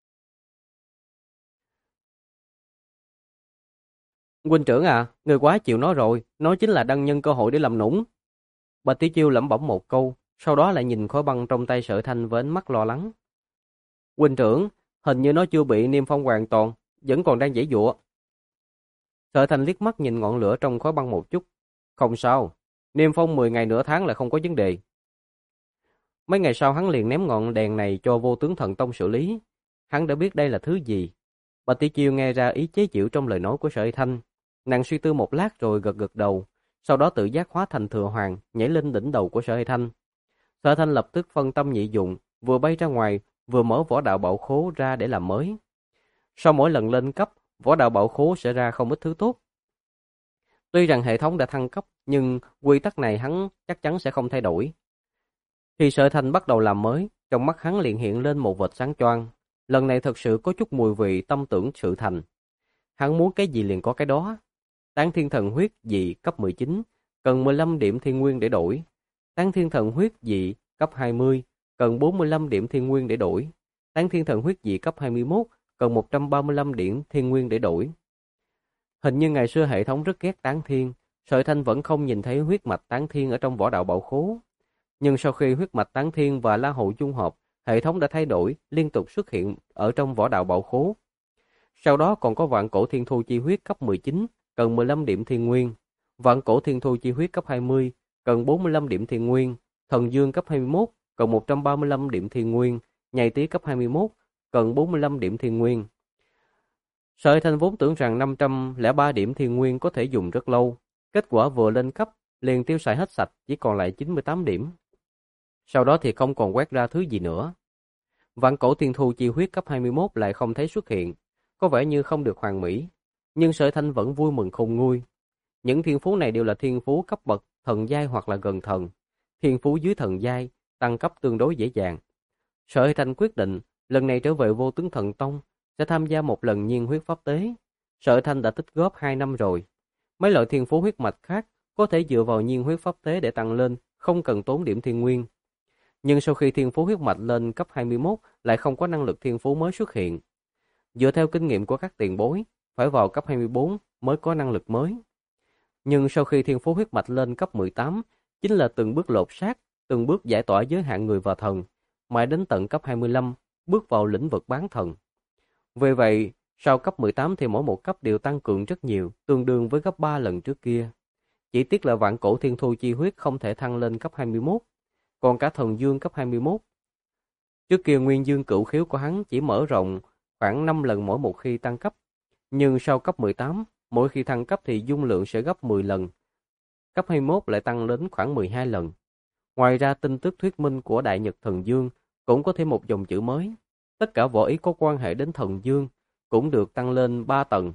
Huynh trưởng à, người quá chịu nó rồi, nó chính là đang nhân cơ hội để làm nũng. Bạch Tiểu Chiêu lẩm bẩm một câu, sau đó lại nhìn khối băng trong tay Sở Thanh với ánh mắt lo lắng. Huynh trưởng, hình như nó chưa bị niêm phong hoàn toàn, vẫn còn đang giãy giụa. Sở Thanh liếc mắt nhìn ngọn lửa trong khối băng một chút. Không sao, niêm phong 10 ngày nửa tháng là không có vấn đề. Mấy ngày sau hắn liền ném ngọn đèn này cho Vô Tướng Thần Tông xử lý. Hắn đã biết đây là thứ gì. Bạch Tiểu Chiêu nghe ra ý chế giễu trong lời nói của Sở Thanh. Nàng suy tư một lát rồi gật gật đầu. sau đó tự giác hóa thành thừa hoàng, nhảy lên đỉnh đầu của Sở Hy Thanh. Sở Hy Thanh lập tức phân tâm nhị dụng, vừa bay ra ngoài, vừa mở võ đạo bảo khố ra để làm mới. Sau mỗi lần lên cấp, võ đạo bảo khố sẽ ra không ít thứ tốt. Tuy rằng hệ thống đã thăng cấp, nhưng quy tắc này hắn chắc chắn sẽ không thay đổi. Khi Sở Hy Thanh bắt đầu làm mới, trong mắt hắn liền hiện lên một vệt sáng choang. Lần này thật sự có chút mùi vị tâm tưởng sự thành. Hắn muốn cái gì liền có cái đó. Tán thiên thần huyết dị cấp 19, cần 15 điểm thiên nguyên để đổi. Tán thiên thần huyết dị cấp 20, cần 45 điểm thiên nguyên để đổi. Tán thiên thần huyết dị cấp 21, cần 135 điểm thiên nguyên để đổi. Hình như ngày xưa hệ thống rất ghét tán thiên, Sở Hy Thanh vẫn không nhìn thấy huyết mạch tán thiên ở trong võ đạo bảo khố. Nhưng sau khi huyết mạch tán thiên và la hậu dung hợp, hệ thống đã thay đổi, liên tục xuất hiện ở trong võ đạo bảo khố. Sau đó còn có vạn cổ thiên thu chi huyết cấp 19, cần 15 điểm thiên nguyên. Vạn cổ thiên thu chi huyết cấp 20, cần 45 điểm thiên nguyên. Thần dương cấp 21, cần 135 điểm thiên nguyên. Nhai tí cấp 21, cần 45 điểm thiên nguyên. Sở Hy Thanh vốn tưởng rằng 503 điểm thiên nguyên có thể dùng rất lâu. Kết quả vừa lên cấp, liền tiêu xài hết sạch, chỉ còn lại 98 điểm. Sau đó thì không còn quét ra thứ gì nữa. Vạn cổ thiên thu chi huyết cấp 21 lại không thấy xuất hiện, có vẻ như không được hoàn mỹ. Nhưng Sở Hy Thanh vẫn vui mừng khôn nguôi. Những thiên phú này đều là thiên phú cấp bậc thần giai hoặc là gần thần. Thiên phú dưới thần giai, tăng cấp tương đối dễ dàng. Sở Hy Thanh quyết định, lần này trở về Vô Tướng Thần Tông, sẽ tham gia một lần nhiên huyết pháp tế. Sở Hy Thanh đã tích góp 2 năm rồi. Mấy loại thiên phú huyết mạch khác có thể dựa vào nhiên huyết pháp tế để tăng lên, không cần tốn điểm thiên nguyên. Nhưng sau khi thiên phú huyết mạch lên cấp 21 lại không có năng lực thiên phú mới xuất hiện. Dựa theo kinh nghiệm của các tiền bối, phải vào cấp 24 mới có năng lực mới. Nhưng sau khi thiên phú huyết mạch lên cấp 18, chính là từng bước lột xác, từng bước giải tỏa giới hạn người và thần, mãi đến tận cấp 25, bước vào lĩnh vực bán thần. Vì vậy, sau cấp 18 thì mỗi một cấp đều tăng cường rất nhiều, tương đương với gấp 3 lần trước kia. Chỉ tiếc là vạn cổ thiên thu chi huyết không thể thăng lên cấp 21, còn cả thần dương cấp 21. Trước kia nguyên dương cửu khiếu của hắn chỉ mở rộng khoảng 5 lần mỗi một khi tăng cấp, nhưng sau cấp 18, mỗi khi thăng cấp thì dung lượng sẽ gấp 10 lần. Cấp 21 lại tăng đến khoảng 12 lần. Ngoài ra tin tức thuyết minh của Đại Nhật Thần Dương cũng có thêm một dòng chữ mới. Tất cả võ ý có quan hệ đến Thần Dương cũng được tăng lên 3 tầng.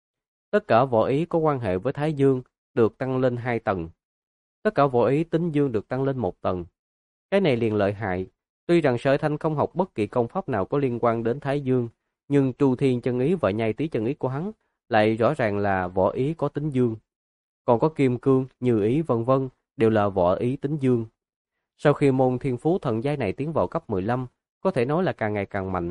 Tất cả võ ý có quan hệ với Thái Dương được tăng lên 2 tầng. Tất cả võ ý tính Dương được tăng lên 1 tầng. Cái này liền lợi hại. Tuy rằng Sở Hy Thanh không học bất kỳ công pháp nào có liên quan đến Thái Dương, nhưng Tru Thiên chân ý và Nhai Tí chân ý của hắn lại rõ ràng là võ ý có tính dương. Còn có Kim Cương, Như ý vân vân đều là võ ý tính dương. Sau khi môn thiên phú thần giai này tiến vào cấp 15, có thể nói là càng ngày càng mạnh.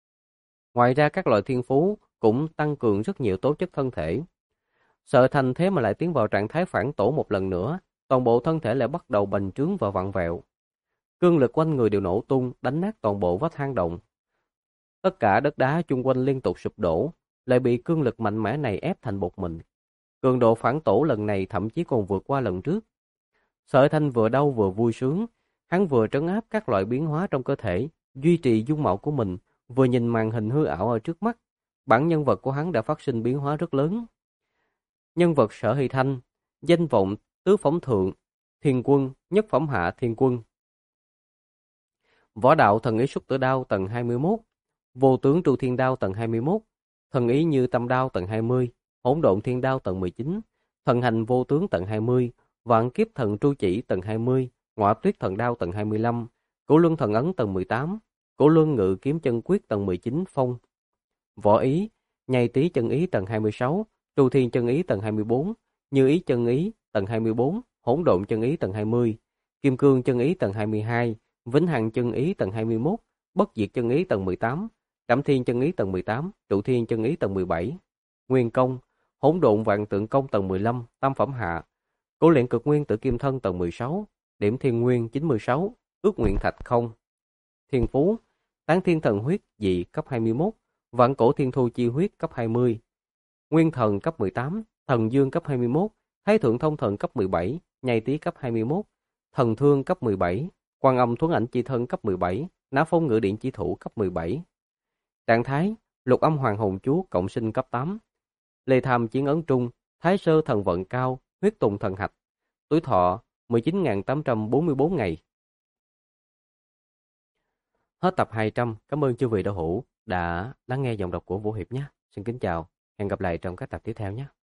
Ngoài ra các loại thiên phú cũng tăng cường rất nhiều tố chất thân thể. Sở Hy Thanh thế mà lại tiến vào trạng thái phản tổ một lần nữa, toàn bộ thân thể lại bắt đầu bành trướng và vặn vẹo. Cương lực quanh người đều nổ tung, đánh nát toàn bộ vách hang động. Tất cả đất đá chung quanh liên tục sụp đổ, lại bị cương lực mạnh mẽ này ép thành bột mịn. Cường độ phản tổ lần này thậm chí còn vượt qua lần trước. Sở Hy Thanh vừa đau vừa vui sướng, hắn vừa trấn áp các loại biến hóa trong cơ thể, duy trì dung mạo của mình, vừa nhìn màn hình hư ảo ở trước mắt. Bản nhân vật của hắn đã phát sinh biến hóa rất lớn. Nhân vật Sở Hy Thanh, danh vọng tứ phẩm thượng, thiên quân, nhất phẩm hạ thiên quân. Võ đạo thần ý xuất tử đao tầng 21, vô tướng tru thiên đao tầng 21, thần ý như tâm đao tầng 20, hỗn độn thiên đao tầng 19, thần hành vô tướng tầng 20, vạn kiếp thần tru chỉ tầng 20, ngọa tuyết thần đao tầng 25, cổ luân thần ấn tầng 18, cổ luân ngự kiếm chân quyết tầng 19 phong. Võ ý, nhai tí chân ý tầng 26, tru thiên chân ý tầng 24, như ý chân ý tầng 24, hỗn độn chân ý tầng 20, kim cương chân ý tầng 22, vĩnh hằng chân ý tầng 21, bất diệt chân ý tầng 18, Trảm thiên chân ý tầng 18, trụ thiên chân ý tầng 17, nguyên công, hỗn độn vạn tượng công tầng 15, tam phẩm hạ, cổ luyện cực nguyên tử kim thân tầng 16, điểm thiên nguyên 96, ước nguyện thạch không. Thiên phú, tán thiên thần huyết dị cấp 21, vạn cổ thiên thu chi huyết cấp 20, nguyên thần cấp 18, thần dương cấp 21, thái thượng thông thần cấp 17, nhai tí cấp 21, thần thương cấp 17, quan âm thuấn ảnh chi thân cấp 17, ná phong ngự điện chi thủ cấp 17. Trạng thái, lục âm hoàng hồn chú cộng sinh cấp 8, lê tham chiến ấn trung, thái sơ thần vận cao, huyết tùng thần hạch tuổi thọ 19.844 ngày. Hết tập 200, cảm ơn chư vị đạo hữu đã lắng nghe giọng đọc của Vũ Hiệp nhé. Xin kính chào, hẹn gặp lại trong các tập tiếp theo nhé.